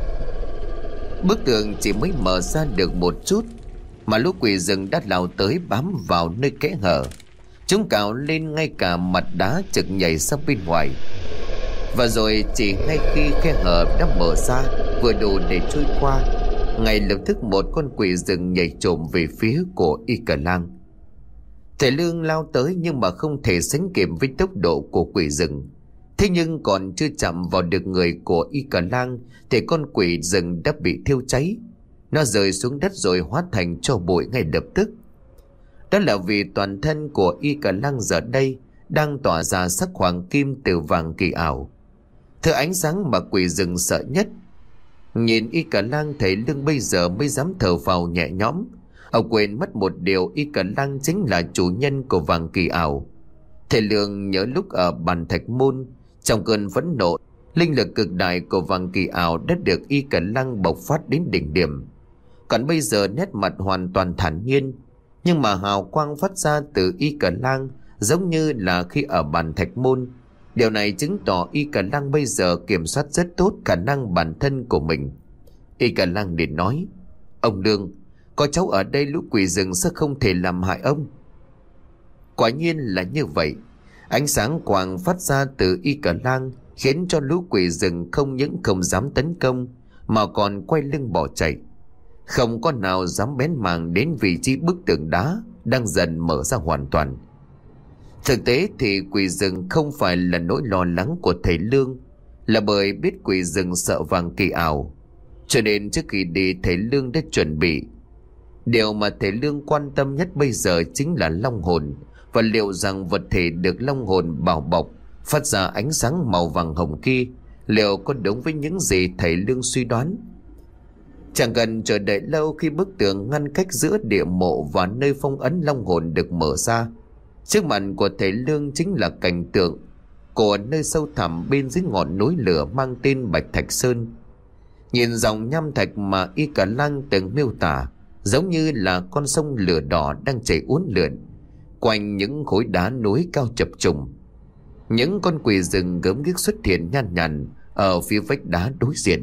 Bức tường chỉ mới mở ra được một chút mà lũ quỷ rừng đã lao tới bám vào nơi kẽ hở. Chúng cào lên ngay cả mặt đá trực nhảy ra bên ngoài. Và rồi chỉ ngay khi khe hở đã mở ra vừa đủ để trôi qua, ngay lập tức một con quỷ rừng nhảy trồm về phía của Y Cả Lang. Thầy Lương lao tới nhưng mà không thể sánh kịp với tốc độ của quỷ rừng. Thế nhưng còn chưa chạm vào được người của Y Cả Lang thì con quỷ rừng đã bị thiêu cháy. Nó rơi xuống đất rồi hóa thành tro bụi ngay lập tức. Đó là vì toàn thân của Y Cả Lang giờ đây đang tỏa ra sắc hoàng kim từ vàng kỳ ảo, thứ ánh sáng mà quỷ rừng sợ nhất. Nhìn Y Cả Lang, thầy Lương bây giờ mới dám thở phào nhẹ nhõm. Ông quên mất một điều, Y Cả Lang chính là chủ nhân của vàng kỳ ảo. Thầy Lương nhớ lúc ở bàn thạch môn, trong cơn phẫn nộ, linh lực cực đại của vàng kỳ ảo đã được Y Cả Lang bộc phát đến đỉnh điểm. Còn bây giờ nét mặt hoàn toàn thản nhiên, nhưng mà hào quang phát ra từ Y Cả Lang giống như là khi ở bàn thạch môn. Điều này chứng tỏ Y Cả Lang bây giờ kiểm soát rất tốt khả năng bản thân của mình. Y Cả Lang liền nói: ông Lương, có cháu ở đây lũ quỷ rừng sẽ không thể làm hại ông. Quả nhiên là như vậy. Ánh sáng quang phát ra từ Y Cả Lang khiến cho lũ quỷ rừng không những không dám tấn công mà còn quay lưng bỏ chạy. Không con nào dám bén mảng đến vị trí bức tường đá đang dần mở ra hoàn toàn. Thực tế thì quỷ rừng không phải là nỗi lo lắng của thầy Lương, là bởi biết quỷ rừng sợ vàng kỳ ảo, cho nên trước khi đi thầy Lương đã chuẩn bị. Điều mà thầy Lương quan tâm nhất bây giờ chính là long hồn, và liệu rằng vật thể được long hồn bảo bọc phát ra ánh sáng màu vàng hồng kia liệu có đúng với những gì thầy Lương suy đoán. Chẳng cần chờ đợi lâu, khi bức tường ngăn cách giữa địa mộ và nơi phong ấn long hồn được mở ra, trước mặt của thầy Lương chính là cảnh tượng của nơi sâu thẳm bên dưới ngọn núi lửa mang tên Bạch Thạch Sơn. Nhìn dòng nham thạch mà Y Cả Lang từng miêu tả giống như là con sông lửa đỏ đang chảy uốn lượn quanh những khối đá núi cao chập trùng. Những con quỷ rừng gớm ghiếc xuất hiện nhàn nhàn ở phía vách đá đối diện.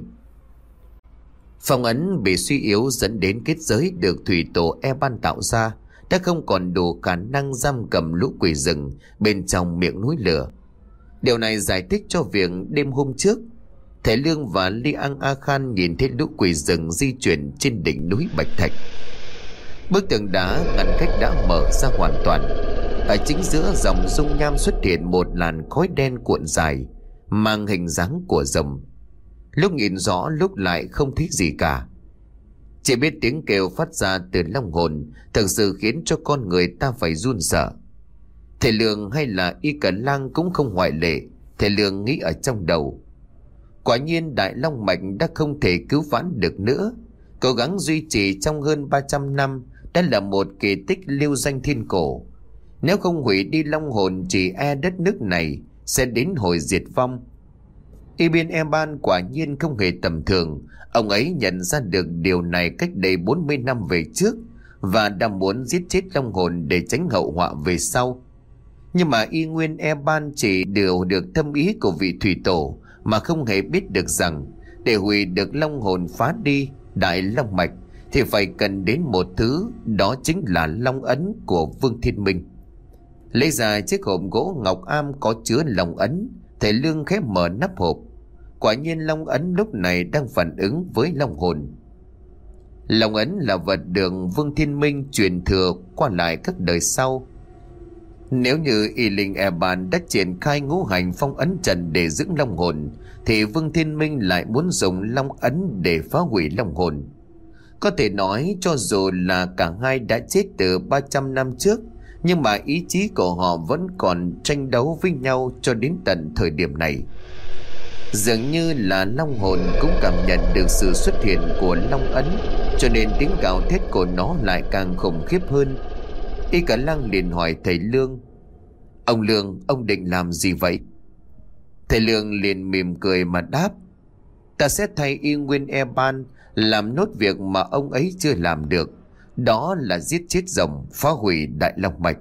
Phong ấn bị suy yếu dẫn đến kết giới được thủy tổ Eban tạo ra đã không còn đủ khả năng giam cầm lũ quỷ rừng bên trong miệng núi lửa. Điều này giải thích cho việc đêm hôm trước thầy Lương và Liang A Khan nhìn thấy lũ quỷ rừng di chuyển trên đỉnh núi Bạch Thạch. Bức tường đá ngăn cách đã mở ra hoàn toàn. Ở chính giữa dòng dung nham xuất hiện một làn khói đen cuộn dài mang hình dáng của rồng. Lúc nhìn rõ lúc lại không thấy gì cả, chỉ biết tiếng kêu phát ra từ long hồn thực sự khiến cho con người ta phải run sợ. Thầy Lương hay là Y Cả Lang cũng không ngoại lệ. Thầy Lương nghĩ ở trong đầu, quả nhiên Đại Long Mạch đã không thể cứu vãn được nữa. Cố gắng duy trì trong hơn ba trăm năm đã là một kỳ tích lưu danh thiên cổ. Nếu không hủy đi long hồn, chỉ e đất nước này sẽ đến hồi diệt vong. Ibn Eban quả nhiên không hề tầm thường. Ông ấy nhận ra được điều này cách đây bốn mươi năm về trước và đã muốn giết chết long hồn để tránh hậu họa về sau. Nhưng mà Y Nguyên Eban chỉ điều được thâm ý của vị thủy tổ mà không hề biết được rằng để hủy được long hồn phá đi đại long mạch thì phải cần đến một thứ, đó chính là long ấn của Vương Thiên Minh. Lấy ra chiếc hộp gỗ ngọc am có chứa long ấn, thầy Lương khép mở nắp hộp. Quả nhiên long ấn lúc này đang phản ứng với long hồn. Long ấn là vật được Vương Thiên Minh truyền thừa qua lại các đời sau. Nếu như Y Linh Eban đã triển khai ngũ hành phong ấn trận để giữ long hồn, thì Vương Thiên Minh lại muốn dùng long ấn để phá hủy long hồn. Có thể nói cho dù là cả hai đã chết từ ba trăm năm trước, nhưng mà ý chí của họ vẫn còn tranh đấu với nhau cho đến tận thời điểm này. Dường như là long hồn cũng cảm nhận được sự xuất hiện của long ấn, cho nên tiếng gào thét của nó lại càng khủng khiếp hơn. Y Cả Lang liền hỏi thầy Lương: Ông Lương, ông định làm gì vậy? Thầy Lương liền mỉm cười mà đáp: Ta sẽ thay Y Nguyên Eban làm nốt việc mà ông ấy chưa làm được, đó là giết chết rồng, phá hủy đại long mạch.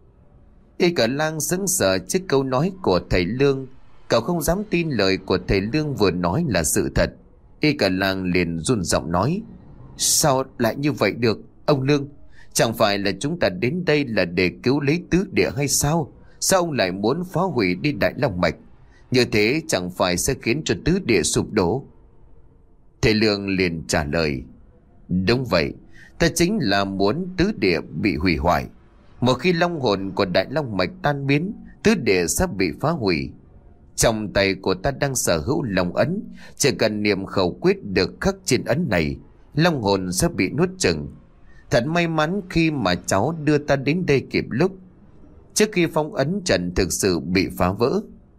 Y Cả Lang sững sờ trước câu nói của thầy Lương. Cậu không dám tin lời của thầy Lương vừa nói là sự thật. Y Cả Lang liền run giọng nói: Sao lại như vậy được? Ông Lương, chẳng phải là chúng ta đến đây là để cứu lấy tứ địa hay sao? Sao ông lại muốn phá hủy đi đại long mạch? Như thế chẳng phải sẽ khiến cho tứ địa sụp đổ? Thầy Lương liền trả lời: Đúng vậy, ta chính là muốn tứ địa bị hủy hoại. Một khi long hồn của đại long mạch tan biến, tứ địa sắp bị phá hủy. Trong tay của ta đang sở hữu long ấn, chỉ cần niệm khẩu quyết được khắc trên ấn này, long hồn sẽ bị nuốt chửng. Thật may mắn khi mà cháu đưa ta đến đây kịp lúc, trước khi phong ấn trận thực sự bị phá vỡ.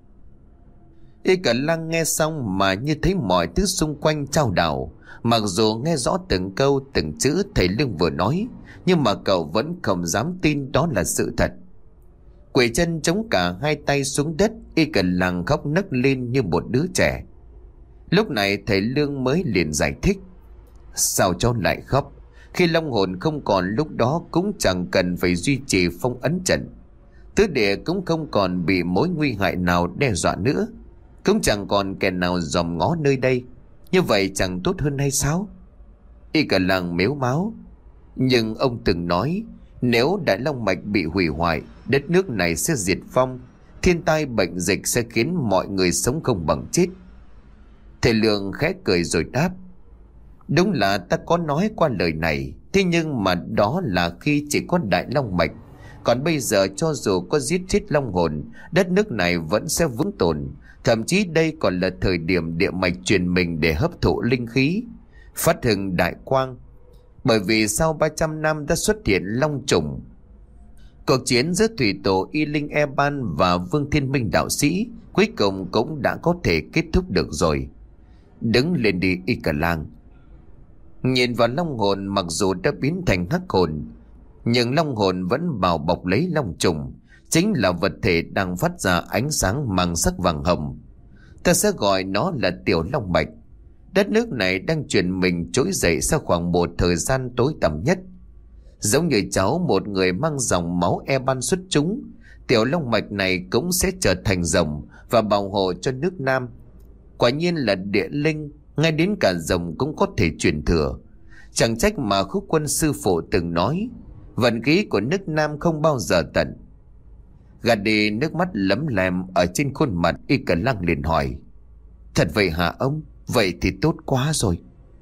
Y Cả Lang nghe xong mà như thấy mọi thứ xung quanh chao đảo. Mặc dù nghe rõ từng câu từng chữ thầy Lương vừa nói, nhưng mà cậu vẫn không dám tin đó là sự thật. Quỳ chân chống cả hai tay xuống đất, Y Cả Lang khóc nấc lên như một đứa trẻ. Lúc này thầy Lương mới liền giải thích: Sao cháu lại khóc? Khi long hồn không còn, lúc đó cũng chẳng cần phải duy trì phong ấn trận. Tứ địa cũng không còn bị mối nguy hại nào đe dọa nữa, cũng chẳng còn kẻ nào dòm ngó nơi đây. Như vậy chẳng tốt hơn hay sao? Y Cả Lang mếu máo: Nhưng ông từng nói, nếu đại long mạch bị hủy hoại, đất nước này sẽ diệt vong, thiên tai bệnh dịch sẽ khiến mọi người sống không bằng chết. Thầy Lương khẽ cười rồi đáp: Đúng là ta có nói qua lời này, thế nhưng mà đó là khi chỉ có đại long mạch. Còn bây giờ cho dù có giết chết long hồn, đất nước này vẫn sẽ vững tồn. Thậm chí đây còn là thời điểm địa mạch truyền mình để hấp thụ linh khí, phát hưng đại quang. Bởi vì sau ba trăm năm đã xuất hiện long trùng. Cuộc chiến giữa thủy tổ Y Linh Eban và Vương Thiên Minh đạo sĩ cuối cùng cũng đã có thể kết thúc được rồi. Đứng lên đi Y Cả Lang. Nhìn vào long hồn, mặc dù đã biến thành hắc hồn, nhưng long hồn vẫn bào bọc lấy long trùng, chính là vật thể đang phát ra ánh sáng mang sắc vàng hồng. Ta sẽ gọi nó là tiểu long mạch. Đất nước này đang chuyển mình trỗi dậy sau khoảng một thời gian tối tăm nhất. Giống như cháu, một người mang dòng máu Eban xuất chúng, tiểu long mạch này cũng sẽ trở thành rồng và bảo hộ cho nước Nam. Quả nhiên là địa linh, ngay đến cả rồng cũng có thể truyền thừa. Chẳng trách mà Khúc Quân sư phụ từng nói, vận khí của nước Nam không bao giờ tận. Gạt đi nước mắt lấm lem ở trên khuôn mặt, Y Cả Lang liền hỏi: Thật vậy hả ông? Vậy thì tốt quá rồi.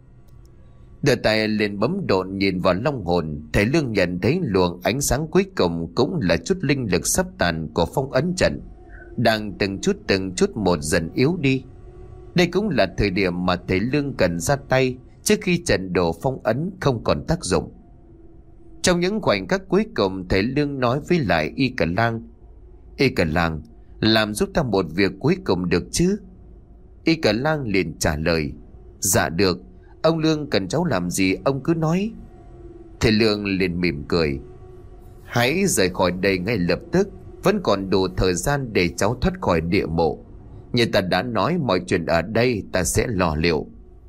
Đưa tay liền bấm độn nhìn vào long hồn, thầy Lương nhận thấy luồng ánh sáng cuối cùng cũng là chút linh lực sắp tàn của phong ấn trận, đang từng chút từng chút một dần yếu đi. Đây cũng là thời điểm mà thầy Lương cần ra tay trước khi trận đồ phong ấn không còn tác dụng. Trong những khoảnh khắc cuối cùng, thầy Lương nói với lại Y Cả Lang: Y Cả Lang, làm giúp ta một việc cuối cùng được chứ? Y Cả Lang liền trả lời: Dạ được, ông Lương cần cháu làm gì ông cứ nói. Thầy Lương liền mỉm cười: Hãy rời khỏi đây ngay lập tức, vẫn còn đủ thời gian để cháu thoát khỏi địa mộ. Như ta đã nói, mọi chuyện ở đây ta sẽ lo liệu.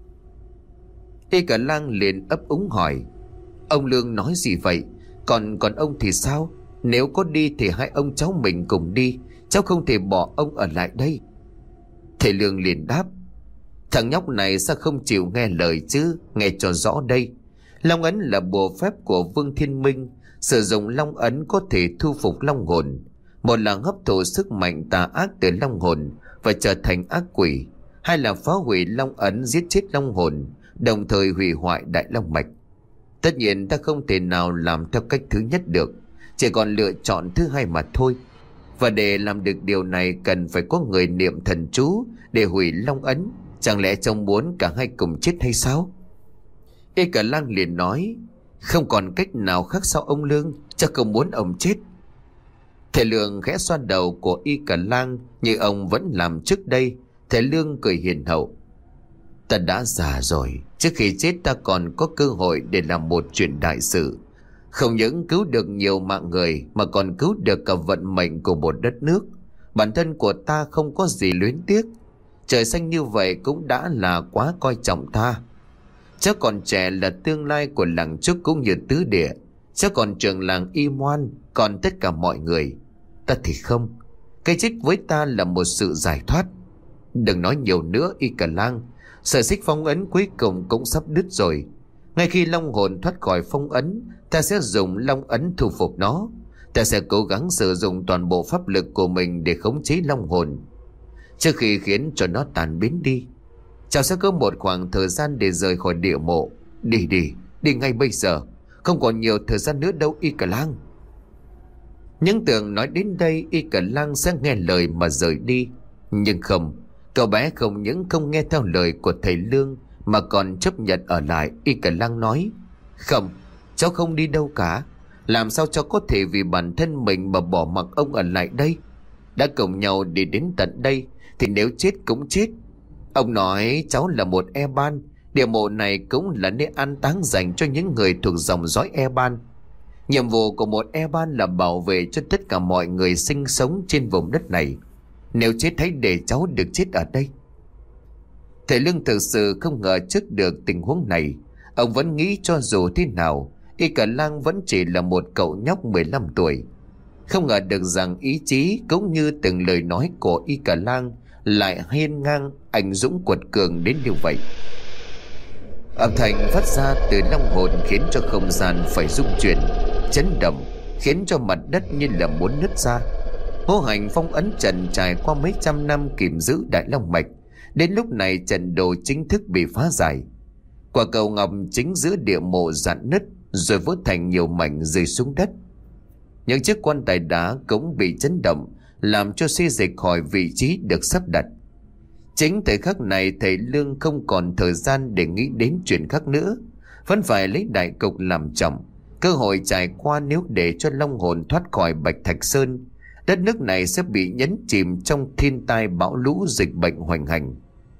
Y Cả Lang liền ấp úng hỏi: Ông Lương nói gì vậy? Còn còn ông thì sao? Nếu có đi thì hai ông cháu mình cùng đi, cháu không thể bỏ ông ở lại đây. Thầy Lương liền đáp: Thằng nhóc này sao không chịu nghe lời chứ? Nghe cho rõ đây. Long ấn là bùa phép của Vương Thiên Minh. Sử dụng long ấn có thể thu phục long hồn. Một là hấp thụ sức mạnh tà ác từ long hồn và trở thành ác quỷ, hai là phá hủy long ấn, giết chết long hồn, đồng thời hủy hoại đại long mạch. Tất nhiên ta không thể nào làm theo cách thứ nhất được, chỉ còn lựa chọn thứ hai mà thôi. Và để làm được điều này cần phải có người niệm thần chú để hủy long ấn. Chẳng lẽ trông muốn cả hai cùng chết hay sao? Y Cả Lang liền nói: Không còn cách nào khác sao ông Lương? Chắc không muốn ông chết. Thầy Lương khẽ xoa đầu của Y Cả Lang như ông vẫn làm trước đây. Thầy Lương cười hiền hậu: Ta đã già rồi, trước khi chết ta còn có cơ hội để làm một chuyện đại sự. Không những cứu được nhiều mạng người mà còn cứu được cả vận mệnh của một đất nước. Bản thân của ta không có gì luyến tiếc. Trời xanh như vậy cũng đã là quá coi trọng ta. Cháu còn trẻ là tương lai của làng Trúc cũng như tứ địa. Cháu còn trưởng làng Y Moan, còn tất cả mọi người. Ta thì không. Cái chết với ta là một sự giải thoát. Đừng nói nhiều nữa Y Cả Lang. Sợi xích phong ấn cuối cùng cũng sắp đứt rồi. Ngay khi long hồn thoát khỏi phong ấn, ta sẽ dùng long ấn thu phục nó. Ta sẽ cố gắng sử dụng toàn bộ pháp lực của mình để khống chế long hồn, trước khi khiến cho nó tàn biến đi. Cháu sẽ có một khoảng thời gian để rời khỏi địa mộ. Đi đi, đi ngay bây giờ. Không còn nhiều thời gian nữa đâu Y Cả Lang. Những tưởng nói đến đây Y Cả Lang sẽ nghe lời mà rời đi. Nhưng không, cậu bé không những không nghe theo lời của thầy Lương mà còn chấp nhận ở lại. Y Cả Lang nói: Không, cháu không đi đâu cả. Làm sao cháu có thể vì bản thân mình mà bỏ mặc ông ở lại đây? Đã cùng nhau đi đến tận đây thì nếu chết cũng chết. Ông nói cháu là một e ban. Địa mộ này cũng là nơi an táng dành cho những người thuộc dòng dõi e ban. Nhiệm vụ của một e ban là bảo vệ cho tất cả mọi người sinh sống trên vùng đất này. Nếu chết hãy để cháu được chết ở đây. Thầy Lương thực sự không ngờ trước được tình huống này. Ông vẫn nghĩ cho dù thế nào Y Cả Lang vẫn chỉ là một cậu nhóc mười lăm tuổi. Không ngờ được rằng ý chí cũng như từng lời nói của Y Cả Lang lại hiên ngang, anh dũng quật cường đến như vậy. Âm thanh phát ra từ long hồn khiến cho không gian phải rung chuyển, chấn động, khiến cho mặt đất như là muốn nứt ra. Ngô Hành phong ấn trận trải qua mấy trăm năm kìm giữ đại long mạch, đến lúc này trận đồ chính thức bị phá giải. Quả cầu ngọc chính giữa địa mộ rạn nứt rồi vỡ thành nhiều mảnh rơi xuống đất. Những chiếc quan tài đá cũng bị chấn động, làm cho xê dịch khỏi vị trí được sắp đặt. Chính thời khắc này thầy Lương không còn thời gian để nghĩ đến chuyện khác nữa, vẫn phải lấy đại cục làm trọng. Cơ hội trải qua nếu để cho long hồn thoát khỏi Bạch Thạch Sơn, đất nước này sẽ bị nhấn chìm trong thiên tai bão lũ, dịch bệnh hoành hành.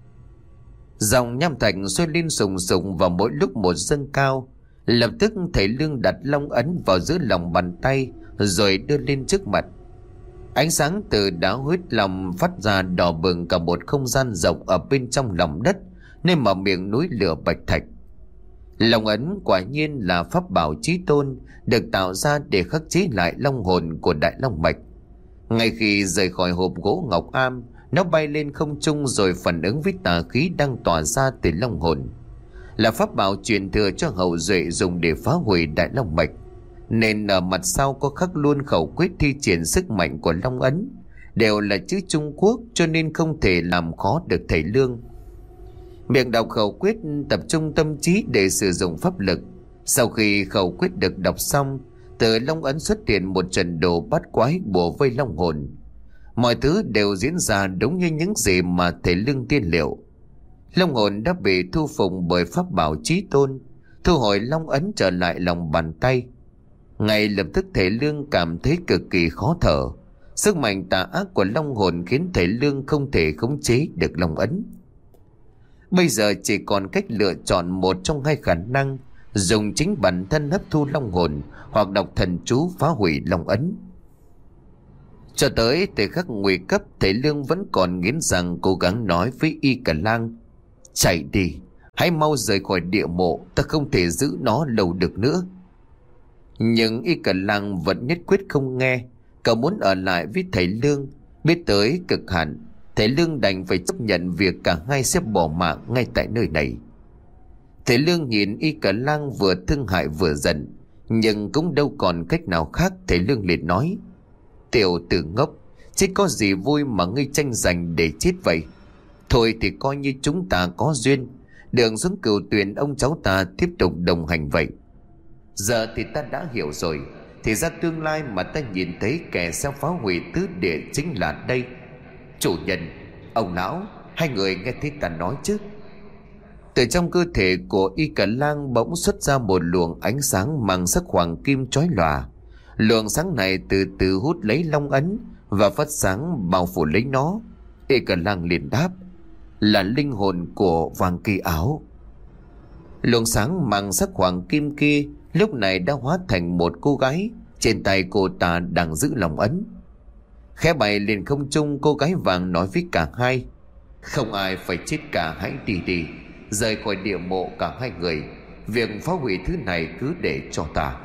Dòng nham thạch sôi lên sùng sùng vào mỗi lúc một dâng cao. Lập tức thầy Lương đặt long ấn vào giữa lòng bàn tay rồi đưa lên trước mặt. Ánh sáng từ đá huyết lòng phát ra đỏ bừng cả một không gian rộng ở bên trong lòng đất, nơi mà miệng núi lửa Bạch Thạch. Long ấn quả nhiên là pháp bảo chí tôn, được tạo ra để khắc chế lại long hồn của đại long mạch. Ngay khi rời khỏi hộp gỗ ngọc am, nó bay lên không trung rồi phản ứng với tà khí đang tỏa ra từ long hồn. Là pháp bảo truyền thừa cho hậu duệ dùng để phá hủy đại long mạch, nên ở mặt sau có khắc luôn khẩu quyết thi triển sức mạnh của long ấn, đều là chữ Trung Quốc cho nên không thể làm khó được thầy Lương. Miệng đọc khẩu quyết, tập trung tâm trí để sử dụng pháp lực. Sau khi khẩu quyết được đọc xong, từ long ấn xuất hiện một trận đồ bát quái bùa vây long hồn. Mọi thứ đều diễn ra đúng như những gì mà thầy Lương tiên liệu. Long hồn đã bị thu phục bởi pháp bảo chí tôn, thu hồi long ấn trở lại lòng bàn tay. Ngay lập tức thầy Lương cảm thấy cực kỳ khó thở. Sức mạnh tà ác của long hồn khiến thầy Lương không thể khống chế được long ấn. Bây giờ chỉ còn cách lựa chọn một trong hai khả năng, dùng chính bản thân hấp thu long hồn hoặc đọc thần chú phá hủy long ấn. Cho tới thời khắc nguy cấp, thầy Lương vẫn còn nghiến răng cố gắng nói với Y Cả Lang: chạy đi, hãy mau rời khỏi địa mộ, ta không thể giữ nó lâu được nữa. Nhưng Y Cả Lang vẫn nhất quyết không nghe, cậu muốn ở lại với thầy Lương. Biết tới cực hạn, thầy Lương đành phải chấp nhận việc cả hai sẽ bỏ mạng ngay tại nơi này. Thầy Lương nhìn Y Cả Lang vừa thương hại vừa giận, nhưng cũng đâu còn cách nào khác. Thầy Lương liền nói: tiểu tử ngốc, chết có gì vui mà ngươi tranh giành để chết vậy? Thôi thì coi như chúng ta có duyên, đường xuống cửu tuyền ông cháu ta tiếp tục đồng hành vậy. Giờ thì ta đã hiểu rồi, thì ra tương lai mà ta nhìn thấy kẻ sẽ phá hủy tứ địa chính là đây. Chủ nhân, ông lão, hai người nghe thấy ta nói chứ? Từ trong cơ thể của Y Cả Lang bỗng xuất ra một luồng ánh sáng mang sắc hoàng kim chói lòa. Luồng sáng này từ từ hút lấy long ấn và phát sáng bao phủ lấy nó. Y Cả Lang liền đáp: là linh hồn của Vàng Kỳ Áo. Luồng sáng mang sắc hoàng kim kia lúc này đã hóa thành một cô gái. Trên tay cô ta đang giữ long ấn. Khẽ bay lên không trung, cô gái vàng nói với cả hai: không ai phải chết cả, hãy đi đi, rời khỏi địa mộ cả hai người. Việc phá hủy thứ này cứ để cho ta.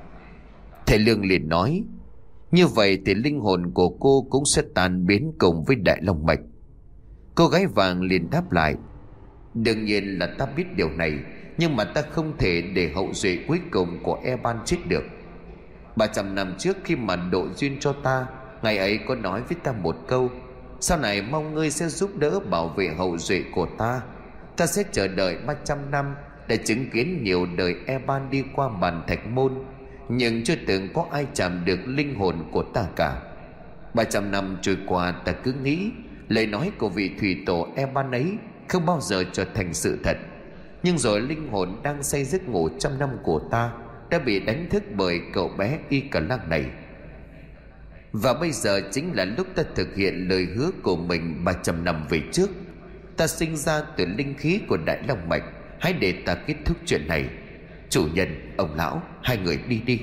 Thầy Lương liền nói: như vậy thì linh hồn của cô cũng sẽ tan biến cùng với Đại Long Mạch. Cô gái vàng liền đáp lại: đương nhiên là ta biết điều này, nhưng mà ta không thể để hậu duệ cuối cùng của Eban chết được. Ba trăm năm trước khi mà độ duyên cho ta, ngày ấy có nói với ta một câu: sau này mong ngươi sẽ giúp đỡ bảo vệ hậu duệ của ta. Ta sẽ chờ đợi ba trăm năm để chứng kiến nhiều đời Eban đi qua bàn thạch môn, nhưng chưa từng có ai chạm được linh hồn của ta cả. Ba trăm năm trôi qua, ta cứ nghĩ lời nói của vị thủy tổ Eban ấy không bao giờ trở thành sự thật. Nhưng rồi linh hồn đang say giấc ngủ trăm năm của ta đã bị đánh thức bởi cậu bé Y Cả Lang này. Và bây giờ chính là lúc ta thực hiện lời hứa của mình ba trăm năm về trước. Ta sinh ra từ linh khí của Đại Long Mạch, hãy để ta kết thúc chuyện này. Chủ nhân, ông lão, hai người đi đi.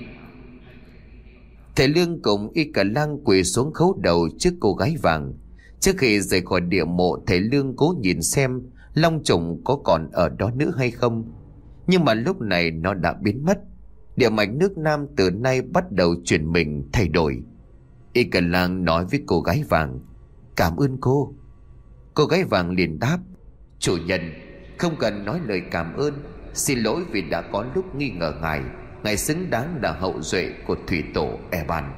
Thầy Lương cùng Y Cả Lang quỳ xuống khấu đầu trước cô gái vàng. Trước khi rời khỏi địa mộ, thầy Lương cố nhìn xem long trùng có còn ở đó nữa hay không. Nhưng mà lúc này nó đã biến mất. Địa mạch nước Nam từ nay bắt đầu chuyển mình thay đổi. Y Cả Lang nói với cô gái vàng: cảm ơn cô. Cô gái vàng liền đáp: chủ nhân, không cần nói lời cảm ơn. Xin lỗi vì đã có lúc nghi ngờ ngài. Ngài xứng đáng là hậu duệ của thủy tổ Eban.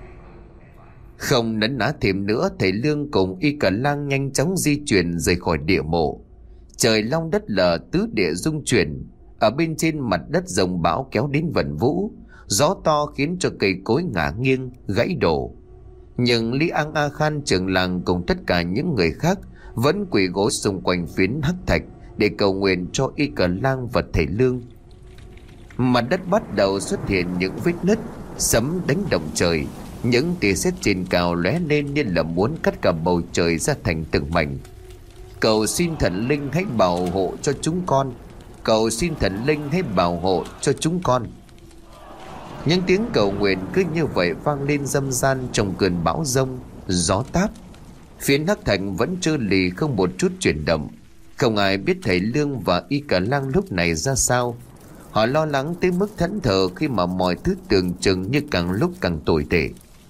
Không nấn ná thêm nữa, thầy Lương cùng Y Cả Lang nhanh chóng di chuyển rời khỏi địa mộ. Trời long đất lở, tứ địa rung chuyển. Ở bên trên mặt đất dòng bão kéo đến vần vũ. Gió to khiến cho cây cối ngả nghiêng, gãy đổ. Nhưng Lý An A Khan trưởng làng cùng tất cả những người khác vẫn quỳ gối xung quanh phiến hắc thạch để cầu nguyện cho Y Cả Lang và thầy Lương. Mặt đất bắt đầu xuất hiện những vết nứt, sấm đánh động trời. Những tia sét trên cao lóe lên như là muốn cắt cả bầu trời ra thành từng mảnh. Cầu xin thần linh hãy bảo hộ cho chúng con. Cầu xin thần linh hãy bảo hộ cho chúng con. Những tiếng cầu nguyện cứ như vậy vang lên râm ran trong cơn bão giông, gió táp. Phiến hắc thành vẫn trơ lì không một chút chuyển động. Không ai biết thầy Lương và Y Cả Lang lúc này ra sao. Họ lo lắng tới mức thẫn thờ khi mà mọi thứ tưởng chừng như càng lúc càng tồi tệ.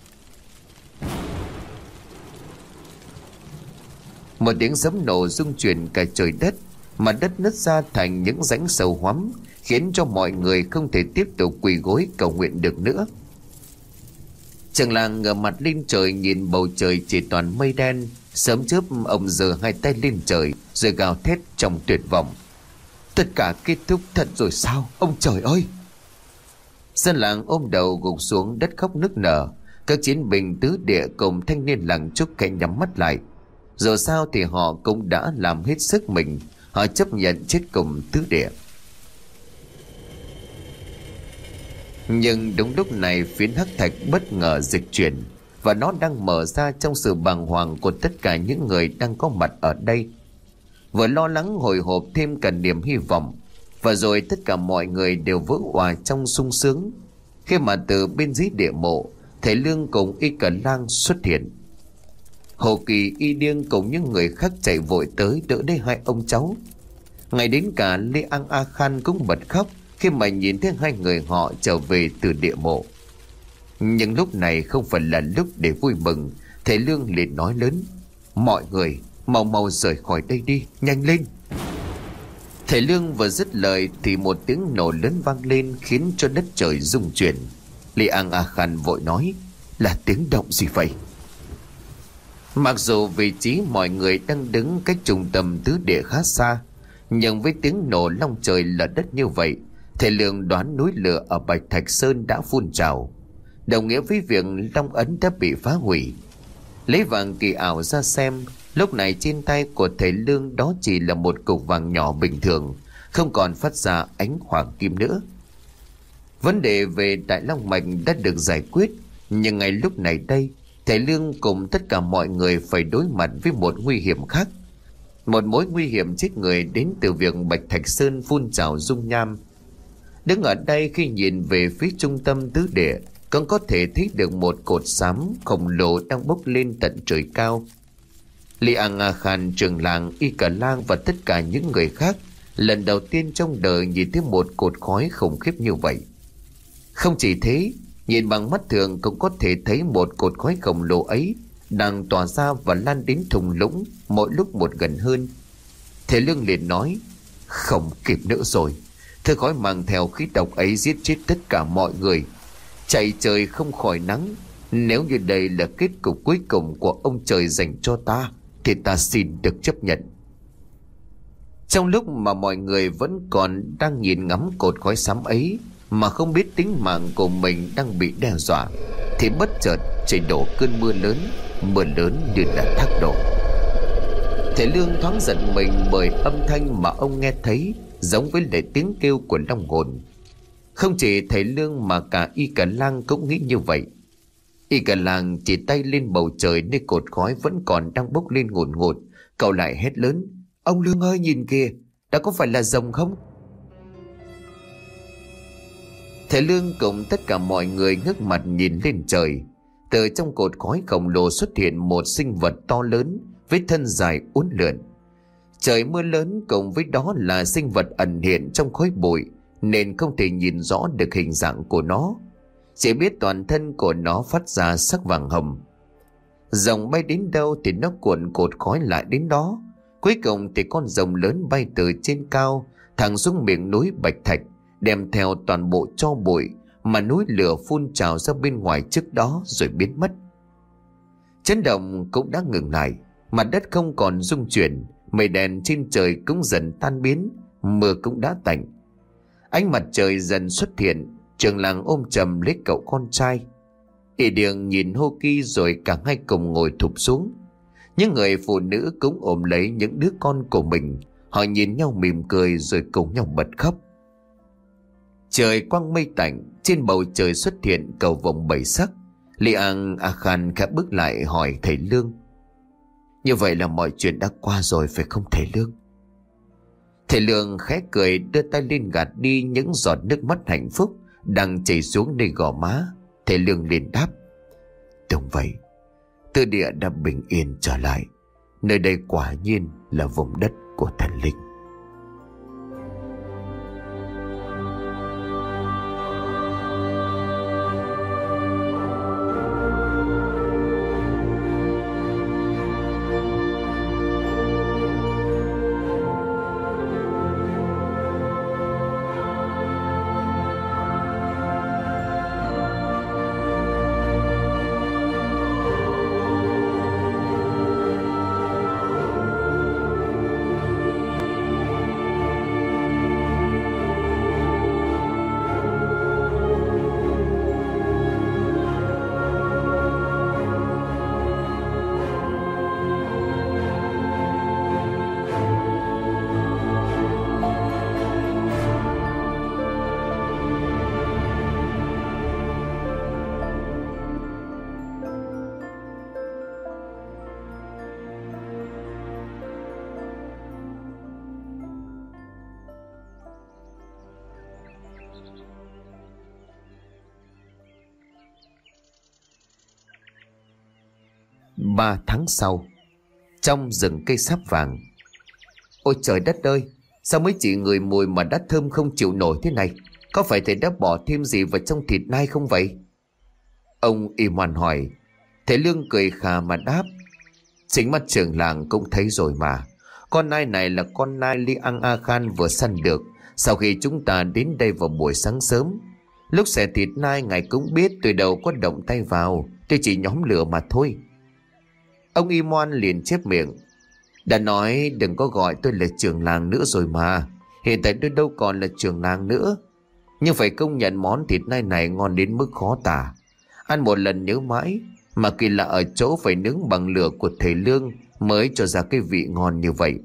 Một tiếng sấm nổ rung chuyển cả trời đất. Mặt đất nứt ra thành những rãnh sâu hoắm, khiến cho mọi người không thể tiếp tục quỳ gối cầu nguyện được nữa. Trường làng ngửa mặt lên trời nhìn bầu trời chỉ toàn mây đen. Sớm chớp ông giơ hai tay lên trời rồi gào thét trong tuyệt vọng: tất cả kết thúc thật rồi sao, ông trời ơi! Dân làng ôm đầu gục xuống đất khóc nức nở. Các chiến binh tứ địa cùng thanh niên làng Trúc khẽ nhắm mắt lại. Dù sao thì họ cũng đã làm hết sức mình. Họ chấp nhận chết cùng tứ địa. Nhưng đúng lúc này phiến hắc thạch bất ngờ dịch chuyển, và nó đang mở ra trong sự bàng hoàng của tất cả những người đang có mặt ở đây. Vừa lo lắng hồi hộp thêm cả niềm hy vọng, Và rồi tất cả mọi người đều vỡ òa trong sung sướng khi mà từ bên dưới địa mộ, thầy Lương cùng Y Cờ Lang xuất hiện. Hồ Kỳ, Y Điêng cùng những người khác chạy vội tới đỡ lấy hai ông cháu. Ngay đến cả Lê An A Khan cũng bật khóc khi mà nhìn thấy hai người họ trở về từ địa mộ. Nhưng lúc này không phải là lúc để vui mừng. Thầy Lương liền nói lớn: mọi người mau mau rời khỏi đây đi, nhanh lên. Thầy Lương vừa dứt lời thì một tiếng nổ lớn vang lên khiến cho đất trời rung chuyển. Lê An A Khan vội nói: là tiếng động gì vậy? Mặc dù vị trí mọi người đang đứng cách trung tâm tứ địa khá xa, nhưng với tiếng nổ long trời lở đất như vậy, thầy Lương đoán núi lửa ở Bạch Thạch Sơn đã phun trào, đồng nghĩa với việc long ấn đã bị phá hủy. Lấy vàng kỳ ảo ra xem, lúc này trên tay của thầy Lương đó chỉ là một cục vàng nhỏ bình thường, không còn phát ra ánh hoàng kim nữa. Vấn đề về Đại Long Mạch đã được giải quyết, nhưng ngay lúc này đây, thầy Lương cùng tất cả mọi người phải đối mặt với một nguy hiểm khác. Một mối nguy hiểm chết người đến từ việc Bạch Thạch Sơn phun trào dung nham. Đứng ở đây khi nhìn về phía trung tâm tứ địa, còn có thể thấy được một cột xám khổng lồ đang bốc lên tận trời cao. Li An A Khan, trưởng làng, Y Cờ Lang và tất cả những người khác lần đầu tiên trong đời nhìn thấy một cột khói khủng khiếp như vậy. Không chỉ thế, nhìn bằng mắt thường cũng có thể thấy một cột khói khổng lồ ấy đang tỏa ra và lan đến thung lũng mỗi lúc một gần hơn. Thầy Lương liền nói: không kịp nữa rồi, thứ khói mang theo khí độc ấy giết chết tất cả mọi người. Chạy trời không khỏi nắng. Nếu như đây là kết cục cuối cùng của ông trời dành cho ta, thì ta xin được chấp nhận. Trong lúc mà mọi người vẫn còn đang nhìn ngắm cột khói xám ấy mà không biết tính mạng của mình đang bị đe dọa, thì bất chợt trời đổ cơn mưa lớn, mưa lớn như là thác đổ. Thầy Lương thoáng giật mình bởi âm thanh mà ông nghe thấy giống với lại tiếng kêu của long hồn. Không chỉ thầy Lương mà cả Y Cờ Lang cũng nghĩ như vậy. Y Cờ Lang chỉ tay lên bầu trời nơi cột khói vẫn còn đang bốc lên ngùn ngụt, cậu lại hét lớn: ông Lương ơi, nhìn kìa, đó có phải là rồng không? Thầy Lương cùng tất cả mọi người ngước mặt nhìn lên trời. Từ trong cột khói khổng lồ xuất hiện một sinh vật to lớn với thân dài uốn lượn. Trời mưa lớn cùng với đó là sinh vật ẩn hiện trong khói bụi, nên không thể nhìn rõ được hình dạng của nó, chỉ biết toàn thân của nó phát ra sắc vàng hồng. Rồng bay đến đâu thì nó cuộn cột khói lại đến đó. Cuối cùng thì con rồng lớn bay từ trên cao thẳng xuống miệng núi Bạch Thạch, đem theo toàn bộ tro bụi mà núi lửa phun trào ra bên ngoài trước đó rồi biến mất. Chấn động cũng đã ngừng lại, mặt đất không còn rung chuyển, mây đen trên trời cũng dần tan biến, mưa cũng đã tạnh. Ánh mặt trời dần xuất hiện. Trường làng ôm chầm lấy cậu con trai. Y Điêng nhìn Hô Kỳ rồi cả hai cùng ngồi thụp xuống. Những người phụ nữ cũng ôm lấy những đứa con của mình. Họ nhìn nhau mỉm cười rồi cùng nhau bật khóc. Trời quang mây tạnh, trên bầu trời xuất hiện cầu vồng bảy sắc. Li An A Khan khẽ bước lại hỏi thầy Lương: như vậy là mọi chuyện đã qua rồi phải không thầy Lương? Thầy Lương khẽ cười, đưa tay lên gạt đi những giọt nước mắt hạnh phúc đang chảy xuống nơi gò má. Thầy Lương liền đáp: đúng vậy, tư địa đã bình yên trở lại. Nơi đây quả nhiên là vùng đất của thần linh. Ba tháng sau, trong rừng cây sáp vàng. Ôi trời đất ơi, sao mấy chị ngửi mùi mà đã thơm không chịu nổi thế này? Có phải thầy đã bỏ thêm gì vào trong thịt nai không vậy? Ông Iman hỏi. Thầy Lương cười khà mà đáp. Chính mắt trưởng làng cũng thấy rồi mà. Con nai này là con nai Liang A Khan vừa săn được sau khi chúng ta đến đây vào buổi sáng sớm. Lúc xẻ thịt nai ngài cũng biết tôi đâu có động tay vào, tôi chỉ nhóm lửa mà thôi. Ông Iman liền chép miệng. Đã nói đừng có gọi tôi là trưởng làng nữa rồi mà. Hiện tại tôi đâu còn là trưởng làng nữa. Nhưng phải công nhận món thịt nai này ngon đến mức khó tả. Ăn một lần nhớ mãi. Mà kỳ lạ ở chỗ phải nướng bằng lửa của thầy Lương mới cho ra cái vị ngon như vậy.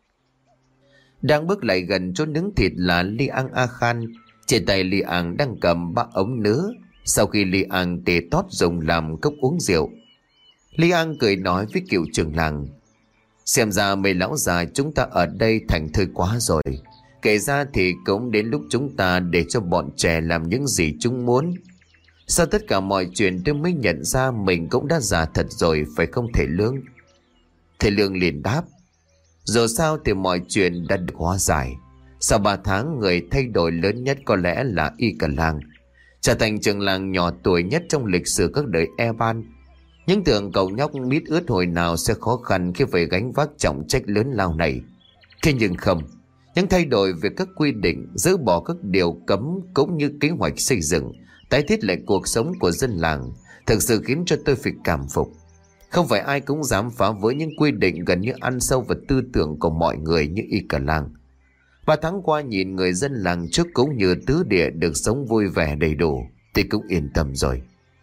Đang bước lại gần chỗ nướng thịt là Liang A Khan. Trên tay Liang đang cầm ba ống nứa. Sau khi Liang tề tót dùng làm cốc uống rượu, Liang cười nói với cựu trưởng làng. Xem ra mấy lão già chúng ta ở đây thành thơi quá rồi. Kể ra thì cũng đến lúc chúng ta để cho bọn trẻ làm những gì chúng muốn. Sau tất cả mọi chuyện tôi mới nhận ra mình cũng đã già thật rồi, phải không thầy Lương? Thầy Lương liền đáp. Dù sao thì mọi chuyện đã được hóa giải. Sau ba tháng, người thay đổi lớn nhất có lẽ là Y Cả Lang, trở thành trưởng làng nhỏ tuổi nhất trong lịch sử các đời Eban. Nhưng tưởng cậu nhóc mít ướt hồi nào sẽ khó khăn khi phải gánh vác trọng trách lớn lao này. Thế nhưng không, những thay đổi về các quy định, dỡ bỏ các điều cấm cũng như kế hoạch xây dựng, tái thiết lại cuộc sống của dân làng thực sự khiến cho tôi phải cảm phục. Không phải ai cũng dám phá vỡ những quy định gần như ăn sâu vào tư tưởng của mọi người như Y Cả Lang. Ba tháng qua nhìn người dân làng trước cũng như tứ địa được sống vui vẻ đầy đủ thì cũng yên tâm rồi.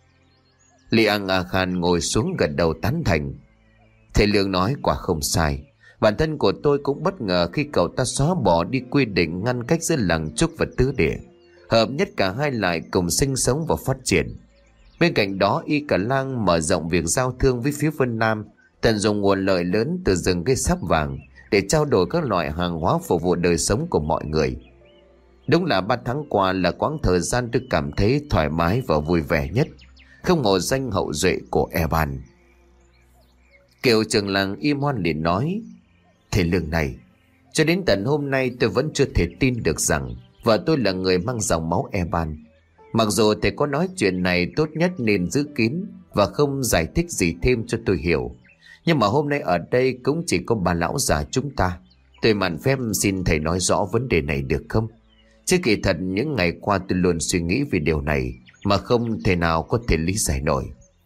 Liang A Khan ngồi xuống gật đầu tán thành. Thầy Lương nói quả không sai. Bản thân của tôi cũng bất ngờ khi cậu ta xóa bỏ đi quy định ngăn cách giữa làng Trúc và tứ địa, hợp nhất cả hai lại cùng sinh sống và phát triển. Bên cạnh đó, Y Cả Lang mở rộng việc giao thương với phía Vân Nam, tận dụng nguồn lợi lớn từ rừng cây sáp vàng để trao đổi các loại hàng hóa phục vụ đời sống của mọi người. Đúng là ba tháng qua là quãng thời gian tôi cảm thấy thoải mái và vui vẻ nhất, không hổ danh hậu duệ của Eban. Kiều trưởng làng Iman liền nói. Thầy Lương này, cho đến tận hôm nay tôi vẫn chưa thể tin được rằng vợ tôi là người mang dòng máu Eban. Mặc dù thầy có nói chuyện này tốt nhất nên giữ kín và không giải thích gì thêm cho tôi hiểu, nhưng mà hôm nay ở đây cũng chỉ có bà lão già chúng ta. Tôi mạn phép xin thầy nói rõ vấn đề này được không? Chứ kỳ thật những ngày qua tôi luôn suy nghĩ về điều này mà không thể nào có thể lý giải nổi.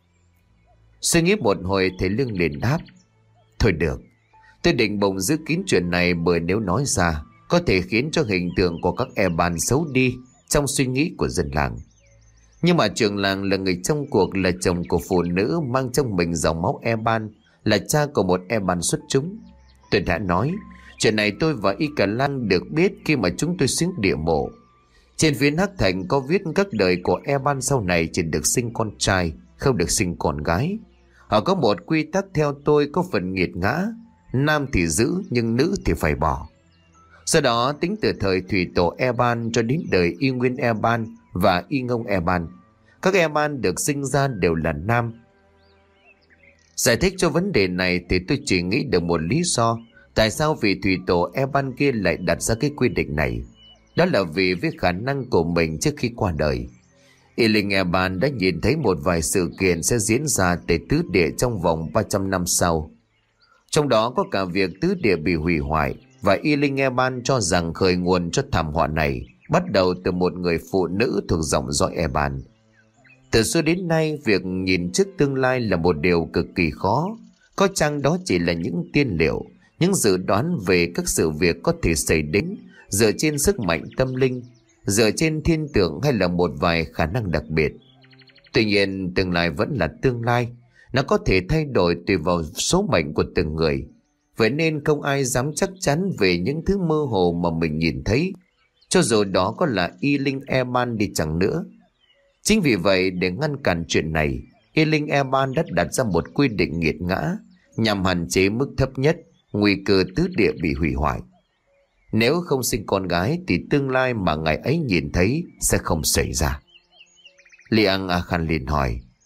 Suy nghĩ một hồi, thầy Lương liền đáp. Thôi được, tôi định bụng giữ kín chuyện này, bởi nếu nói ra có thể khiến cho hình tượng của các Eban xấu đi trong suy nghĩ của dân làng. Nhưng mà trưởng làng là người trong cuộc, là chồng của phụ nữ mang trong mình dòng máu Eban, là cha của một Eban xuất chúng. Tôi đã nói chuyện này tôi và Y Cả Lang được biết khi mà chúng tôi xuống địa mộ. Trên phiến hắc thành có viết các đời của Eban sau này chỉ được sinh con trai, không được sinh con gái. Họ có một quy tắc theo tôi có phần nghiệt ngã: nam thì giữ nhưng nữ thì phải bỏ. Sau đó tính từ thời thủy tổ Eban cho đến đời Y Nguyên Eban và Y Ngông Eban, các Eban được sinh ra đều là nam. Giải thích cho vấn đề này thì tôi chỉ nghĩ được một lý do tại sao vị thủy tổ Eban kia lại đặt ra cái quy định này. Đó là vì với khả năng của mình trước khi qua đời, Y Linh Eban đã nhìn thấy một vài sự kiện sẽ diễn ra tại tứ địa trong vòng ba trăm năm sau. Trong đó có cả việc tứ địa bị hủy hoại, và Y Linh Eban cho rằng khởi nguồn cho thảm họa này bắt đầu từ một người phụ nữ thuộc dòng dõi Eban. Từ xưa đến nay, việc nhìn trước tương lai là một điều cực kỳ khó. Có chăng đó chỉ là những tiên liệu, những dự đoán về các sự việc có thể xảy đến dựa trên sức mạnh tâm linh, dựa trên thiên tượng, hay là một vài khả năng đặc biệt. Tuy nhiên, tương lai vẫn là tương lai, nó có thể thay đổi tùy vào số mệnh của từng người. Vậy nên không ai dám chắc chắn về những thứ mơ hồ mà mình nhìn thấy, cho dù đó có là Y Linh Eban đi chăng nữa. Chính vì vậy, để ngăn cản chuyện này, Y Linh Eban đã đặt ra một quy định nghiệt ngã nhằm hạn chế mức thấp nhất nguy cơ tứ địa bị hủy hoại. Nếu không sinh con gái thì tương lai mà ngài ấy nhìn thấy sẽ không xảy ra. Liang A Khan liền hỏi.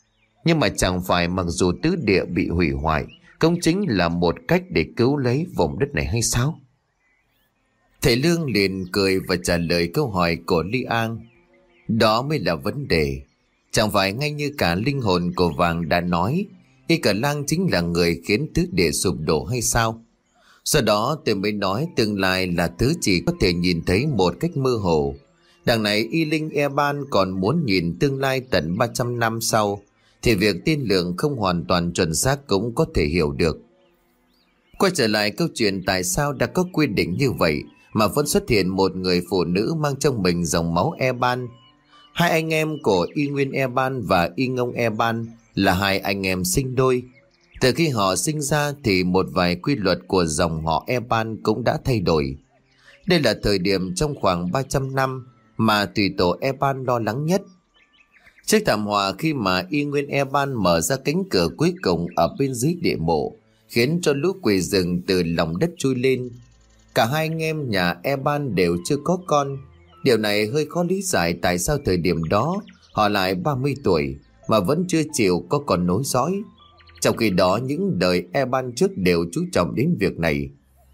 Nhưng mà chẳng phải mặc dù tứ địa bị hủy hoại cũng chính là một cách để cứu lấy vùng đất này hay sao? Thầy Lương liền cười và trả lời câu hỏi của Ly An. Đó mới là vấn đề. Chẳng phải ngay như cả linh hồn của Vàng đã nói, Y Cả Lang chính là người khiến tứ địa sụp đổ hay sao? Sau đó tôi mới nói tương lai là thứ chỉ có thể nhìn thấy một cách mơ hồ. Đằng này Y Linh E Ban còn muốn nhìn tương lai tận ba trăm năm sau, thì việc tiên lượng không hoàn toàn chuẩn xác cũng có thể hiểu được. Quay trở lại câu chuyện tại sao đã có quy định như vậy mà vẫn xuất hiện một người phụ nữ mang trong mình dòng máu E Ban. Hai anh em của Y Nguyên E Ban và Y Ngông E Ban là hai anh em sinh đôi. Từ khi họ sinh ra thì một vài quy luật của dòng họ E Ban cũng đã thay đổi. Đây là thời điểm trong khoảng ba trăm năm mà tùy tổ E Ban lo lắng nhất. Trước thảm họa khi mà Y Nguyên E Ban mở ra cánh cửa cuối cùng ở bên dưới địa mộ, khiến cho lũ quỷ rừng từ lòng đất chui lên. Cả hai anh em nhà E Ban đều chưa có con. Điều này hơi khó lý giải tại sao thời điểm đó họ lại ba mươi tuổi mà vẫn chưa chịu có con nối dõi. Trong khi đó những đời E Ban trước đều chú trọng đến việc này.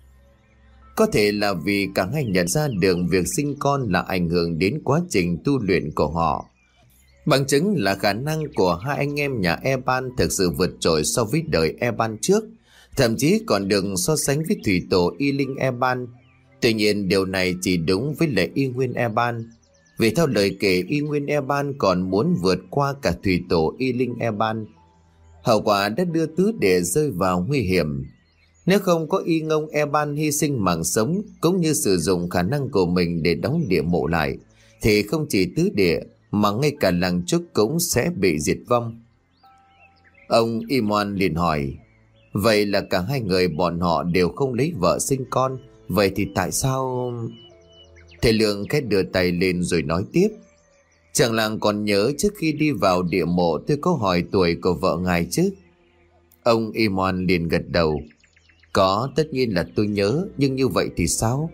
Có thể là vì cả hai nhận ra được việc sinh con là ảnh hưởng đến quá trình tu luyện của họ. Bằng chứng là khả năng của hai anh em nhà E Ban thực sự vượt trội so với đời E Ban trước, thậm chí còn được so sánh với thủy tổ Y Linh E Ban. Tuy nhiên điều này chỉ đúng với lại Y Nguyên E Ban, vì theo lời kể Y Nguyên E Ban còn muốn vượt qua cả thủy tổ Y Linh E Ban. Hậu quả đã đưa tứ địa rơi vào nguy hiểm. Nếu không có Y Ngông E Ban hy sinh mạng sống cũng như sử dụng khả năng của mình để đóng địa mộ lại, thì không chỉ tứ địa mà ngay cả làng Trúc cũng sẽ bị diệt vong. Ông Imoan liền hỏi, vậy là cả hai người bọn họ đều không lấy vợ sinh con, vậy thì tại sao... Thầy Lượng khẽ đưa tay lên rồi nói tiếp. Chàng làng còn nhớ trước khi đi vào địa mộ tôi có hỏi tuổi của vợ ngài chứ? Ông Imoan liền gật đầu. Có, tất nhiên là tôi nhớ, nhưng như vậy thì sao?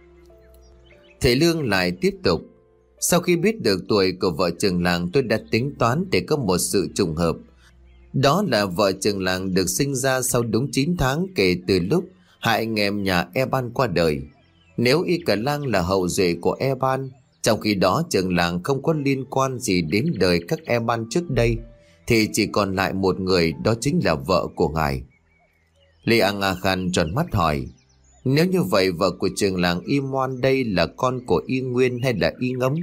Thầy Lương lại tiếp tục. Sau khi biết được tuổi của vợ chồng làng, tôi đã tính toán để có một sự trùng hợp. Đó là vợ chồng làng được sinh ra sau đúng chín tháng kể từ lúc hai anh em nhà E Ban qua đời. Nếu Y Cả Lang là hậu duệ của E Ban, trong khi đó chồng làng không có liên quan gì đến đời các E Ban trước đây, thì chỉ còn lại một người, đó chính là vợ của ngài. Lê Ang A Khan tròn mắt hỏi, nếu như vậy vợ của trường làng Y Moan đây là con của Y Nguyên hay là Y Ngông?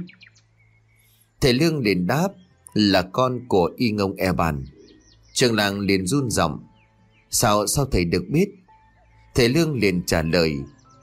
Thầy Lương liền đáp, là con của Y Ngông E Ban. Trường làng liền run giọng, sao sao thầy được biết? Thầy Lương liền trả lời,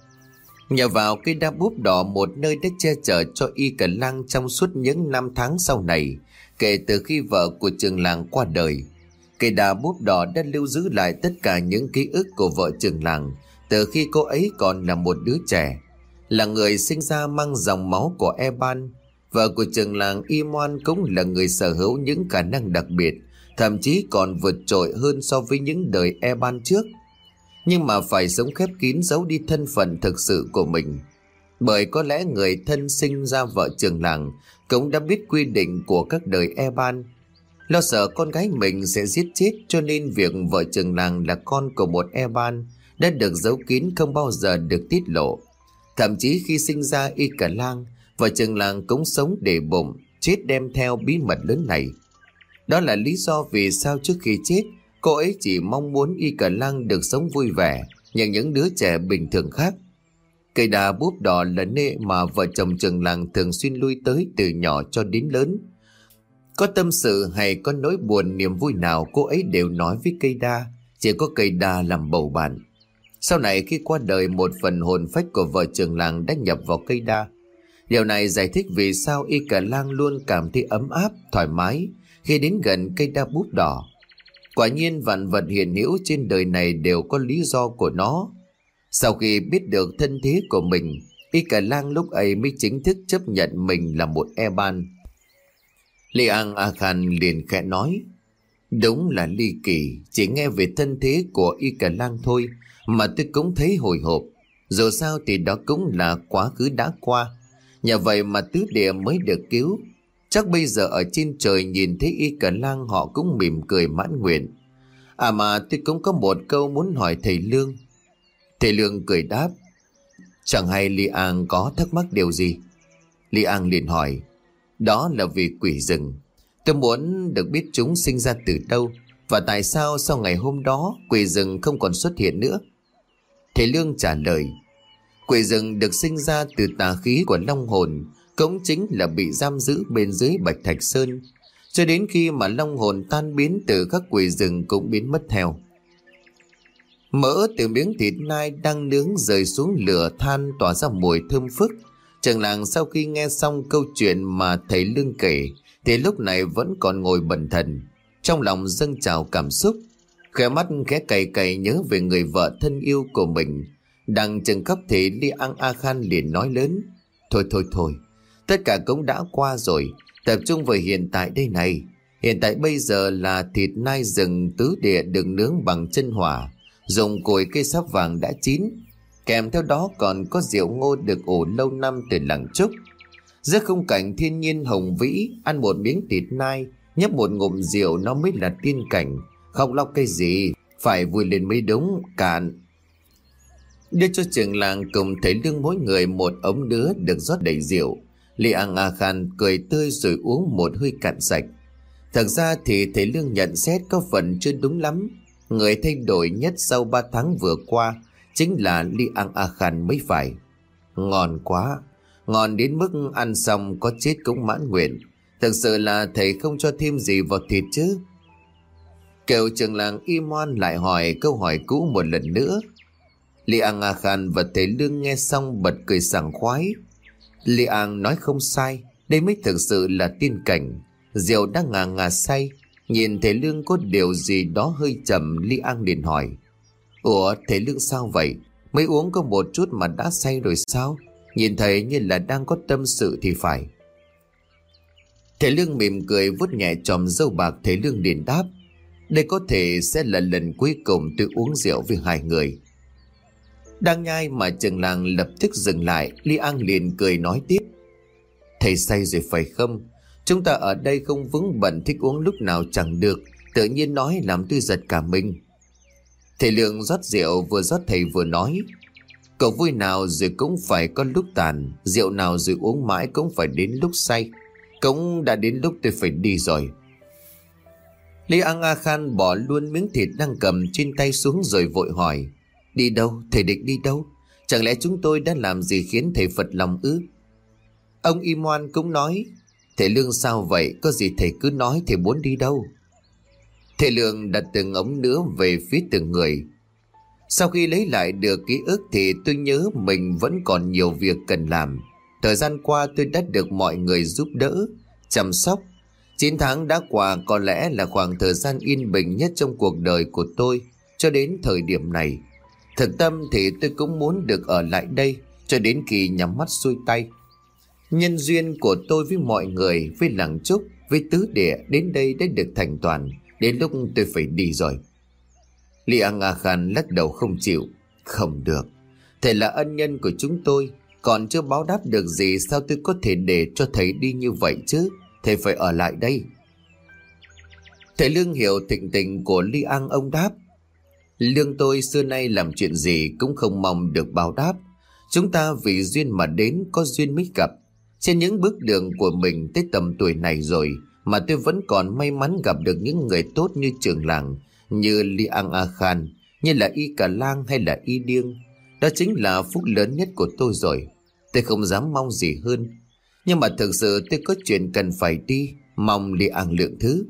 nhờ vào cây đa búp đỏ, một nơi đã che chở cho Y Cả Lang trong suốt những năm tháng sau này, kể từ khi vợ của trường làng qua đời. Cây đa búp đỏ đã lưu giữ lại tất cả những ký ức của vợ trường làng từ khi cô ấy còn là một đứa trẻ, là người sinh ra mang dòng máu của E Ban. Vợ của trường làng Y Moan cũng là người sở hữu những khả năng đặc biệt, thậm chí còn vượt trội hơn so với những đời E Ban trước. Nhưng mà phải sống khép kín giấu đi thân phận thực sự của mình, bởi có lẽ người thân sinh ra vợ trường làng cũng đã biết quy định của các đời E Ban. Lo sợ con gái mình sẽ giết chết, cho nên việc vợ chồng làng là con của một E Ban đã được giấu kín, không bao giờ được tiết lộ. Thậm chí khi sinh ra Y Cả Lang, vợ chồng làng cũng sống để bụng, chết đem theo bí mật lớn này. Đó là lý do vì sao trước khi chết, cô ấy chỉ mong muốn Y Cả Lang được sống vui vẻ như những đứa trẻ bình thường khác. Cây đa búp đỏ là nơi mà vợ chồng trường làng thường xuyên lui tới từ nhỏ cho đến lớn. Có tâm sự hay có nỗi buồn niềm vui nào, cô ấy đều nói với cây đa, chỉ có cây đa làm bầu bạn. Sau này khi qua đời, một phần hồn phách của vợ chồng làng đã nhập vào cây đa. Điều này giải thích vì sao Y Cả Lang luôn cảm thấy ấm áp, thoải mái khi đến gần cây đa búp đỏ. Quả nhiên vạn vật hiện hữu trên đời này đều có lý do của nó. Sau khi biết được thân thế của mình, Y Cả Lang lúc ấy mới chính thức chấp nhận mình là một E Ban. Li Ang A Khan liền khẽ nói, đúng là ly kỳ, chỉ nghe về thân thế của Y Cả Lang thôi mà tôi cũng thấy hồi hộp. Dù sao thì đó cũng là quá khứ đã qua, nhờ vậy mà tứ địa mới được cứu. Chắc bây giờ ở trên trời nhìn thấy Y Cả Lang họ cũng mỉm cười mãn nguyện. À mà tôi cũng có một câu muốn hỏi thầy Lương. Thầy Lương cười đáp: Chẳng hay Li An có thắc mắc điều gì? Li An liền hỏi: Đó là vì quỷ rừng. Tôi muốn được biết chúng sinh ra từ đâu, và tại sao sau ngày hôm đó quỷ rừng không còn xuất hiện nữa. Thầy Lương trả lời: Quỷ rừng được sinh ra từ tà khí của long hồn, cũng chính là bị giam giữ bên dưới Bạch Thạch Sơn, cho đến khi mà long hồn tan biến từ các quỷ rừng cũng biến mất theo. Mỡ từ miếng thịt nai đang nướng rơi xuống lửa than tỏa ra mùi thơm phức. Trường làng sau khi nghe xong câu chuyện mà thầy Lương kể thì lúc này vẫn còn ngồi bần thần, trong lòng dâng trào cảm xúc, khóe mắt khẽ cày cày nhớ về người vợ thân yêu của mình. Đang chừng khóc thì Li An A Khan liền nói lớn: Thôi thôi thôi, tất cả cũng đã qua rồi, tập trung vào hiện tại đây này. Hiện tại bây giờ là thịt nai rừng tứ địa được nướng bằng chân hỏa, dùng củi cây sáp vàng đã chín, kèm theo đó còn có rượu ngô được ủ lâu năm từ làng Trúc. Giữa khung cảnh thiên nhiên hùng vĩ, ăn một miếng thịt nai, nhấp một ngụm rượu nó mới là tiên cảnh. Không lóc cái gì, phải vui lên mới đúng. Cạn. Đưa cho trường làng cùng thầy Lương mỗi người một ống nứa được rót đầy rượu. Li An A Khan cười tươi rồi uống một hơi cạn sạch. Thật ra thì thầy Lương nhận xét có phần chưa đúng lắm. Người thay đổi nhất sau ba tháng vừa qua chính là Li An A Khan mới phải. Ngon quá, ngon đến mức ăn xong có chết cũng mãn nguyện. Thực sự là thầy không cho thêm gì vào thịt chứ? Kiều trường làng Imon lại hỏi câu hỏi cũ một lần nữa. Li An A Khan và thầy Lương nghe xong bật cười sảng khoái. Li An nói không sai, đây mới thực sự là tiên cảnh. Rượu đã ngà ngà say. Nhìn thầy Lương có điều gì đó hơi trầm, Li An liền hỏi: Ủa thầy Lương sao vậy? Mới uống có một chút mà đã say rồi sao? Nhìn thầy như là đang có tâm sự thì phải. Thầy Lương mỉm cười vuốt nhẹ chòm râu bạc. Thầy Lương liền đáp: Đây có thể sẽ là lần cuối cùng tôi uống rượu với hai người. Đang nhai mà trường làng lập tức dừng lại. Li An liền cười nói tiếp: Thầy say rồi phải không? Chúng ta ở đây không vướng bận, thích uống lúc nào chẳng được, tự nhiên nói làm tôi giật cả mình. Thầy Lương rót rượu, vừa rót thầy vừa nói: Cậu vui nào rồi cũng phải có lúc tàn, rượu nào rồi uống mãi cũng phải đến lúc say. Cũng đã đến lúc tôi phải đi rồi. Li An A Khan bỏ luôn miếng thịt đang cầm trên tay xuống rồi vội hỏi: Đi đâu? Thầy định đi đâu? Chẳng lẽ chúng tôi đã làm gì khiến thầy phật lòng ư? Ông Imon cũng nói: Thầy Lương sao vậy? Có gì thầy cứ nói, thầy muốn đi đâu? Thầy Lương đặt từng ống nữa về phía từng người. Sau khi lấy lại được ký ức thì tôi nhớ mình vẫn còn nhiều việc cần làm. Thời gian qua tôi đã được mọi người giúp đỡ, chăm sóc. Chín tháng đã qua có lẽ là khoảng thời gian yên bình nhất trong cuộc đời của tôi cho đến thời điểm này. Thực tâm thì tôi cũng muốn được ở lại đây cho đến khi nhắm mắt xuôi tay. Nhân duyên của tôi với mọi người, với làng Trúc, với tứ địa đến đây đã được thành toàn. Đến lúc tôi phải đi rồi. Li An A Khan lắc đầu không chịu: Không được, thầy là ân nhân của chúng tôi, còn chưa báo đáp được gì, sao tôi có thể để cho thầy đi như vậy chứ? Thầy phải ở lại đây. Thầy Lương hiểu thịnh tình của Li An, ông đáp: Lương tôi xưa nay làm chuyện gì cũng không mong được báo đáp. Chúng ta vì duyên mà đến, có duyên mới gặp. Trên những bước đường của mình tới tầm tuổi này rồi mà tôi vẫn còn may mắn gặp được những người tốt như trường làng, như Li An A Khan, như là Y Cả Lang hay là Y Điêng. Đó chính là phúc lớn nhất của tôi rồi. Tôi không dám mong gì hơn. Nhưng mà thực sự tôi có chuyện cần phải đi, mong Li An lượng thứ.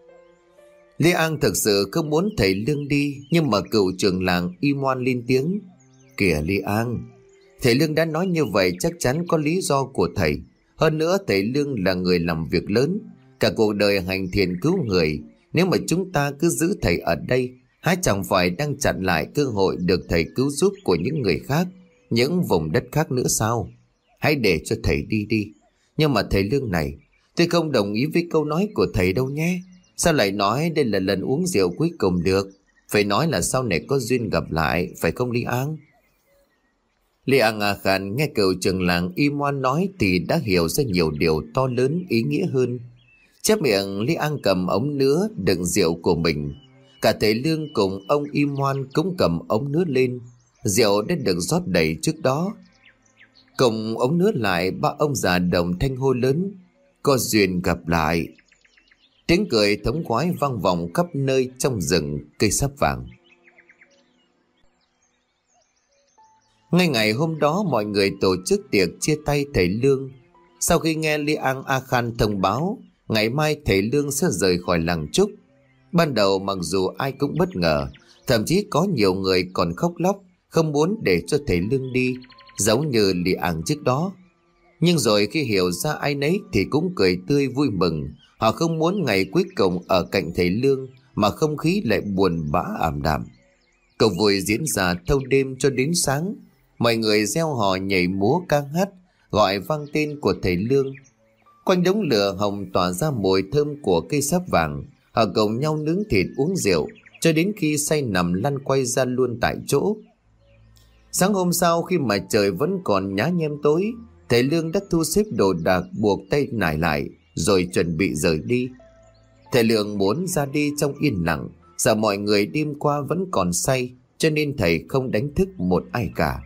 Li An thực sự không muốn thầy Lương đi, nhưng mà cựu trưởng làng Imon lên tiếng: Kìa Li An, thầy Lương đã nói như vậy chắc chắn có lý do của thầy. Hơn nữa thầy Lương là người làm việc lớn, cả cuộc đời hành thiện cứu người. Nếu mà chúng ta cứ giữ thầy ở đây, há chẳng phải đang chặn lại cơ hội được thầy cứu giúp của những người khác, những vùng đất khác nữa sao? Hãy để cho thầy đi đi. Nhưng mà thầy Lương này, tôi không đồng ý với câu nói của thầy đâu nhé. Sao lại nói đây là lần uống rượu cuối cùng được? Phải nói là sau này có duyên gặp lại, phải không Li An? Li Ang A Khan nghe cựu trưởng làng Y Moan nói thì đã hiểu ra nhiều điều to lớn ý nghĩa hơn. Chép miệng, Li Ang cầm ống nứa đựng rượu của mình. Cả thầy Lương cùng ông Y Moan cũng cầm ống nứa lên. Rượu đã được rót đầy trước đó. Cùng ống nứa lại, ba ông già đồng thanh hô lớn: có duyên gặp lại. Tiếng cười thống khoái vang vọng khắp nơi trong rừng cây sáp vàng. Ngay ngày hôm đó, mọi người tổ chức tiệc chia tay thầy Lương. Sau khi nghe Li Ang A Khan thông báo ngày mai thầy Lương sẽ rời khỏi làng Trúc, ban đầu mặc dù ai cũng bất ngờ, thậm chí có nhiều người còn khóc lóc không muốn để cho thầy Lương đi, giống như Li Ang trước đó. Nhưng rồi khi hiểu ra ai nấy thì cũng cười tươi vui mừng. Họ không muốn ngày cuối cùng ở cạnh thầy Lương mà không khí lại buồn bã ảm đạm. Câu vui diễn ra thâu đêm cho đến sáng. Mọi người reo hò nhảy múa ca hát, gọi vang tên của thầy Lương. Quanh đống lửa hồng tỏa ra mùi thơm của cây sáp vàng. Họ cùng nhau nướng thịt uống rượu cho đến khi say nằm lăn quay ra luôn tại chỗ. Sáng hôm sau, khi mà trời vẫn còn nhá nhem tối, thầy Lương đã thu xếp đồ đạc, buộc tay nải lại rồi chuẩn bị rời đi. Thầy Lương muốn ra đi trong yên lặng, sợ mọi người đêm qua vẫn còn say, cho nên thầy không đánh thức một ai cả.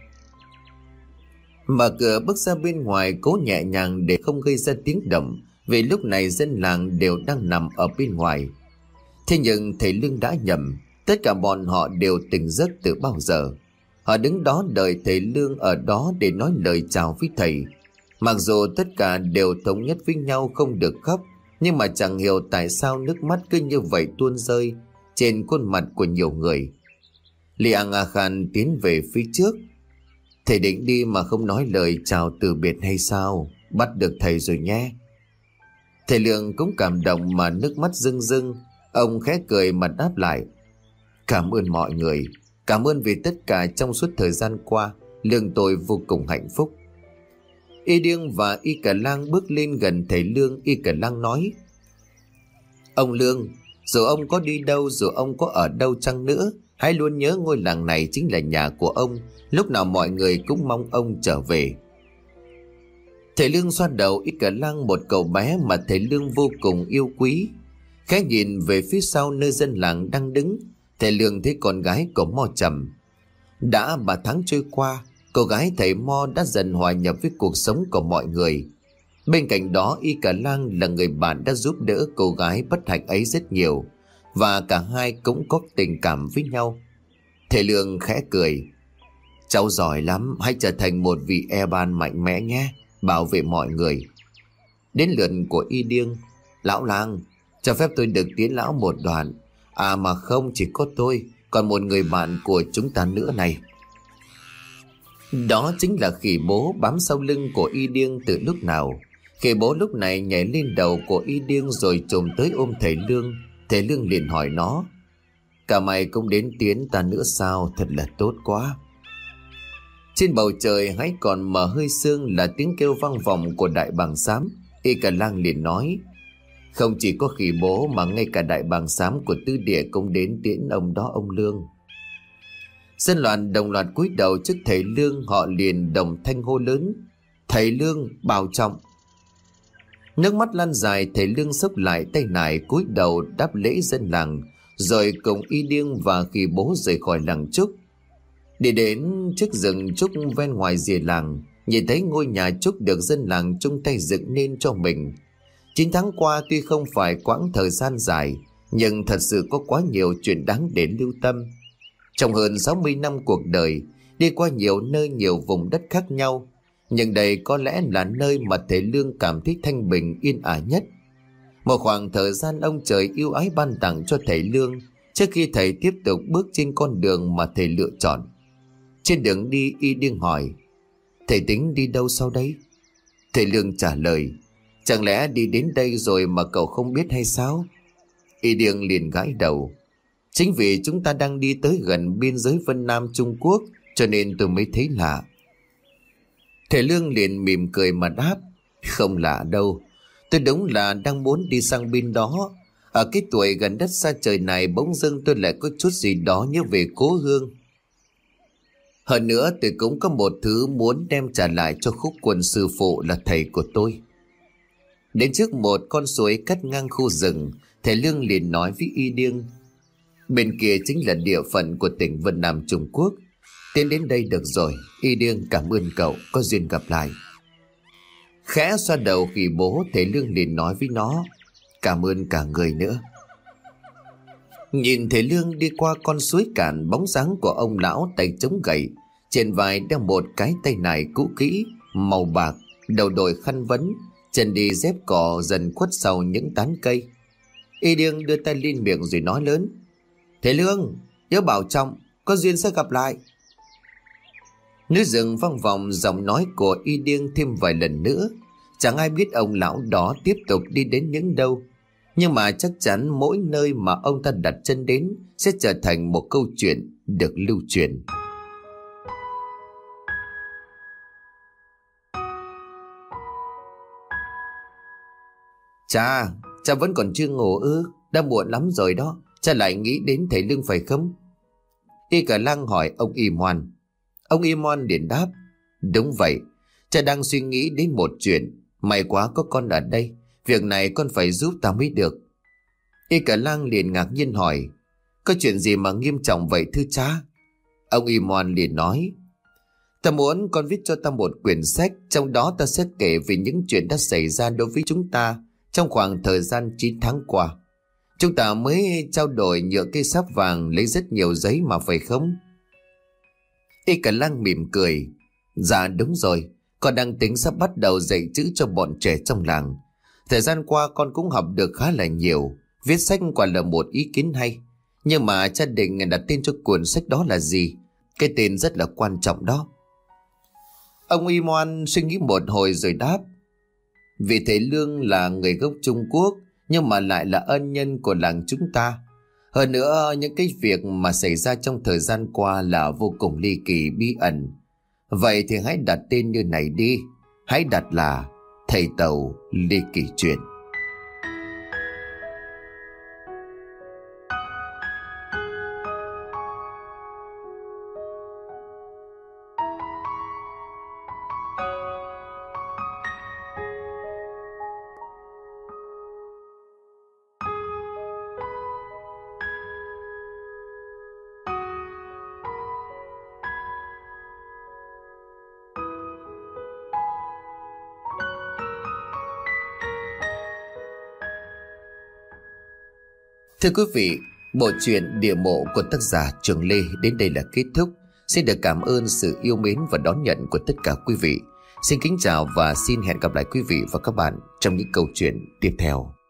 Mở cửa bước ra bên ngoài, cố nhẹ nhàng để không gây ra tiếng động, vì lúc này dân làng đều đang nằm ở bên ngoài. Thế nhưng thầy Lương đã nhầm, tất cả bọn họ đều tỉnh giấc từ bao giờ. Họ đứng đó đợi thầy Lương ở đó để nói lời chào với thầy. Mặc dù tất cả đều thống nhất với nhau không được khóc, nhưng mà chẳng hiểu tại sao nước mắt cứ như vậy tuôn rơi trên khuôn mặt của nhiều người. Li Ang A Khan tiến về phía trước. Thầy định đi mà không nói lời chào từ biệt hay sao? Bắt được thầy rồi nhé. Thầy Lương cũng cảm động mà nước mắt rưng rưng. Ông khẽ cười mà đáp lại: cảm ơn mọi người, cảm ơn vì tất cả trong suốt thời gian qua. Lương tôi vô cùng hạnh phúc. Y Điêng và Y Cả Lang bước lên gần thầy Lương. Y Cả Lang nói: ông Lương, dù ông có đi đâu, dù ông có ở đâu chăng nữa, hãy luôn nhớ ngôi làng này chính là nhà của ông. Lúc nào mọi người cũng mong ông trở về. Thầy Lương xoa đầu Y Cả Lang, một cậu bé mà thầy Lương vô cùng yêu quý. Khẽ nhìn về phía sau nơi dân làng đang đứng, thầy Lương thấy con gái của Mo Trầm. Đã ba tháng trôi qua, cô gái thầy Mo đã dần hòa nhập với cuộc sống của mọi người. Bên cạnh đó, Y Cả Lang là người bạn đã giúp đỡ cô gái bất hạnh ấy rất nhiều, và cả hai cũng có tình cảm với nhau. Thầy Lương khẽ cười: cháu giỏi lắm, hãy trở thành một vị e ban mạnh mẽ nhé, bảo vệ mọi người. Đến lượt của Y Điêng: lão làng, cho phép tôi được tiến lão một đoạn. À mà không, chỉ có tôi, còn một người bạn của chúng ta nữa này. Đó chính là Khỉ Bố bám sau lưng của Y Điêng từ lúc nào. Khỉ Bố lúc này nhảy lên đầu của Y Điêng rồi trồm tới ôm thầy Lương. Thầy Lương liền hỏi nó: cả mày cũng đến tiến ta nữa sao? Thật là tốt quá. Trên bầu trời hãy còn mờ hơi sương là tiếng kêu vang vọng của đại bàng xám. Y Cả Lang liền nói: không chỉ có Khỉ Bố mà ngay cả đại bàng xám của Tứ Địa cũng đến tiễn ông đó ông Lương. Dân loạn đồng loạt cúi đầu trước thầy Lương. Họ liền đồng thanh hô lớn: thầy Lương bảo trọng. Nước mắt lăn dài, thầy Lương xốc lại tay nải cúi đầu đáp lễ dân làng, rồi cùng Y Điêng và Khỉ Bố rời khỏi làng Trúc. Đi đến trước rừng trúc ven ngoài rìa làng, nhìn thấy ngôi nhà trúc được dân làng chung tay dựng nên cho mình. Chín tháng qua tuy không phải quãng thời gian dài, nhưng thật sự có quá nhiều chuyện đáng để lưu tâm. Trong hơn sáu mươi năm cuộc đời, đi qua nhiều nơi nhiều vùng đất khác nhau, nhưng đây có lẽ là nơi mà thầy Lương cảm thấy thanh bình yên ả nhất. Một khoảng thời gian ông trời yêu ái ban tặng cho thầy Lương trước khi thầy tiếp tục bước trên con đường mà thầy lựa chọn. Trên đường đi, Y Điêng hỏi: thầy tính đi đâu sau đấy? Thầy Lương trả lời: chẳng lẽ đi đến đây rồi mà cậu không biết hay sao? Y Điêng liền gãi đầu: chính vì chúng ta đang đi tới gần biên giới Vân Nam Trung Quốc cho nên tôi mới thấy lạ. Thầy Lương liền mỉm cười mà đáp: không lạ đâu, tôi đúng là đang muốn đi sang bên đó. Ở cái tuổi gần đất xa trời này, bỗng dưng tôi lại có chút gì đó nhớ về cố hương. Hơn nữa tôi cũng có một thứ muốn đem trả lại cho Khúc Quân sư phụ là thầy của tôi. Đến trước một con suối cắt ngang khu rừng, thầy Lương liền nói với Y Điêng: bên kia chính là địa phận của tỉnh Vân Nam Trung Quốc. Tiến đến đây được rồi, Y Điêng cảm ơn cậu, có duyên gặp lại. Khẽ xoa đầu khi bố, thầy Lương liền nói với nó: cảm ơn cả người nữa. Nhìn thầy Lương đi qua con suối cạn, bóng dáng của ông lão tay chống gậy, trên vai đeo một cái tay nải cũ kỹ màu bạc, đầu đội khăn vấn, chân đi dép cỏ dần khuất sau những tán cây. Y Điêng đưa tay lên miệng rồi nói lớn: thầy Lương, nhớ bảo trọng, có duyên sẽ gặp lại. Núi rừng vang vọng giọng nói của Y Điêng thêm vài lần nữa. Chẳng ai biết ông lão đó tiếp tục đi đến những đâu, nhưng mà chắc chắn mỗi nơi mà ông ta đặt chân đến sẽ trở thành một câu chuyện được lưu truyền. Cha, cha vẫn còn chưa ngủ ư? Đã muộn lắm rồi đó, cha lại nghĩ đến thầy Lương phải không? Y Cả Lang hỏi ông Y Moan. Ông Y Moan liền đáp: đúng vậy, cha đang suy nghĩ đến một chuyện. May quá có con ở đây, việc này con phải giúp ta mới được. Y Cả Lang liền ngạc nhiên hỏi: có chuyện gì mà nghiêm trọng vậy thưa cha? Ông Y Moan liền nói: ta muốn con viết cho ta một quyển sách, trong đó ta sẽ kể về những chuyện đã xảy ra đối với chúng ta trong khoảng thời gian chín tháng qua. Chúng ta mới trao đổi nhựa cây sáp vàng, lấy rất nhiều giấy mà phải không? Y Cả Lang mỉm cười: dạ đúng rồi, con đang tính sắp bắt đầu dạy chữ cho bọn trẻ trong làng. Thời gian qua con cũng học được khá là nhiều. Viết sách quả là một ý kiến hay, nhưng mà cha định đặt tên cho cuốn sách đó là gì? Cái tên rất là quan trọng đó. Ông Y Moan suy nghĩ một hồi rồi đáp: vì thầy Lương là người gốc Trung Quốc, nhưng mà lại là ân nhân của làng chúng ta. Hơn nữa, những cái việc mà xảy ra trong thời gian qua là vô cùng ly kỳ bí ẩn. Vậy thì hãy đặt tên như này đi, hãy đặt là Thầy Tàu Ly Kỳ Chuyện. Thưa quý vị, bộ truyện Địa Mộ của tác giả Trường Lê đến đây là kết thúc. Xin được cảm ơn sự yêu mến và đón nhận của tất cả quý vị. Xin kính chào và xin hẹn gặp lại quý vị và các bạn trong những câu chuyện tiếp theo.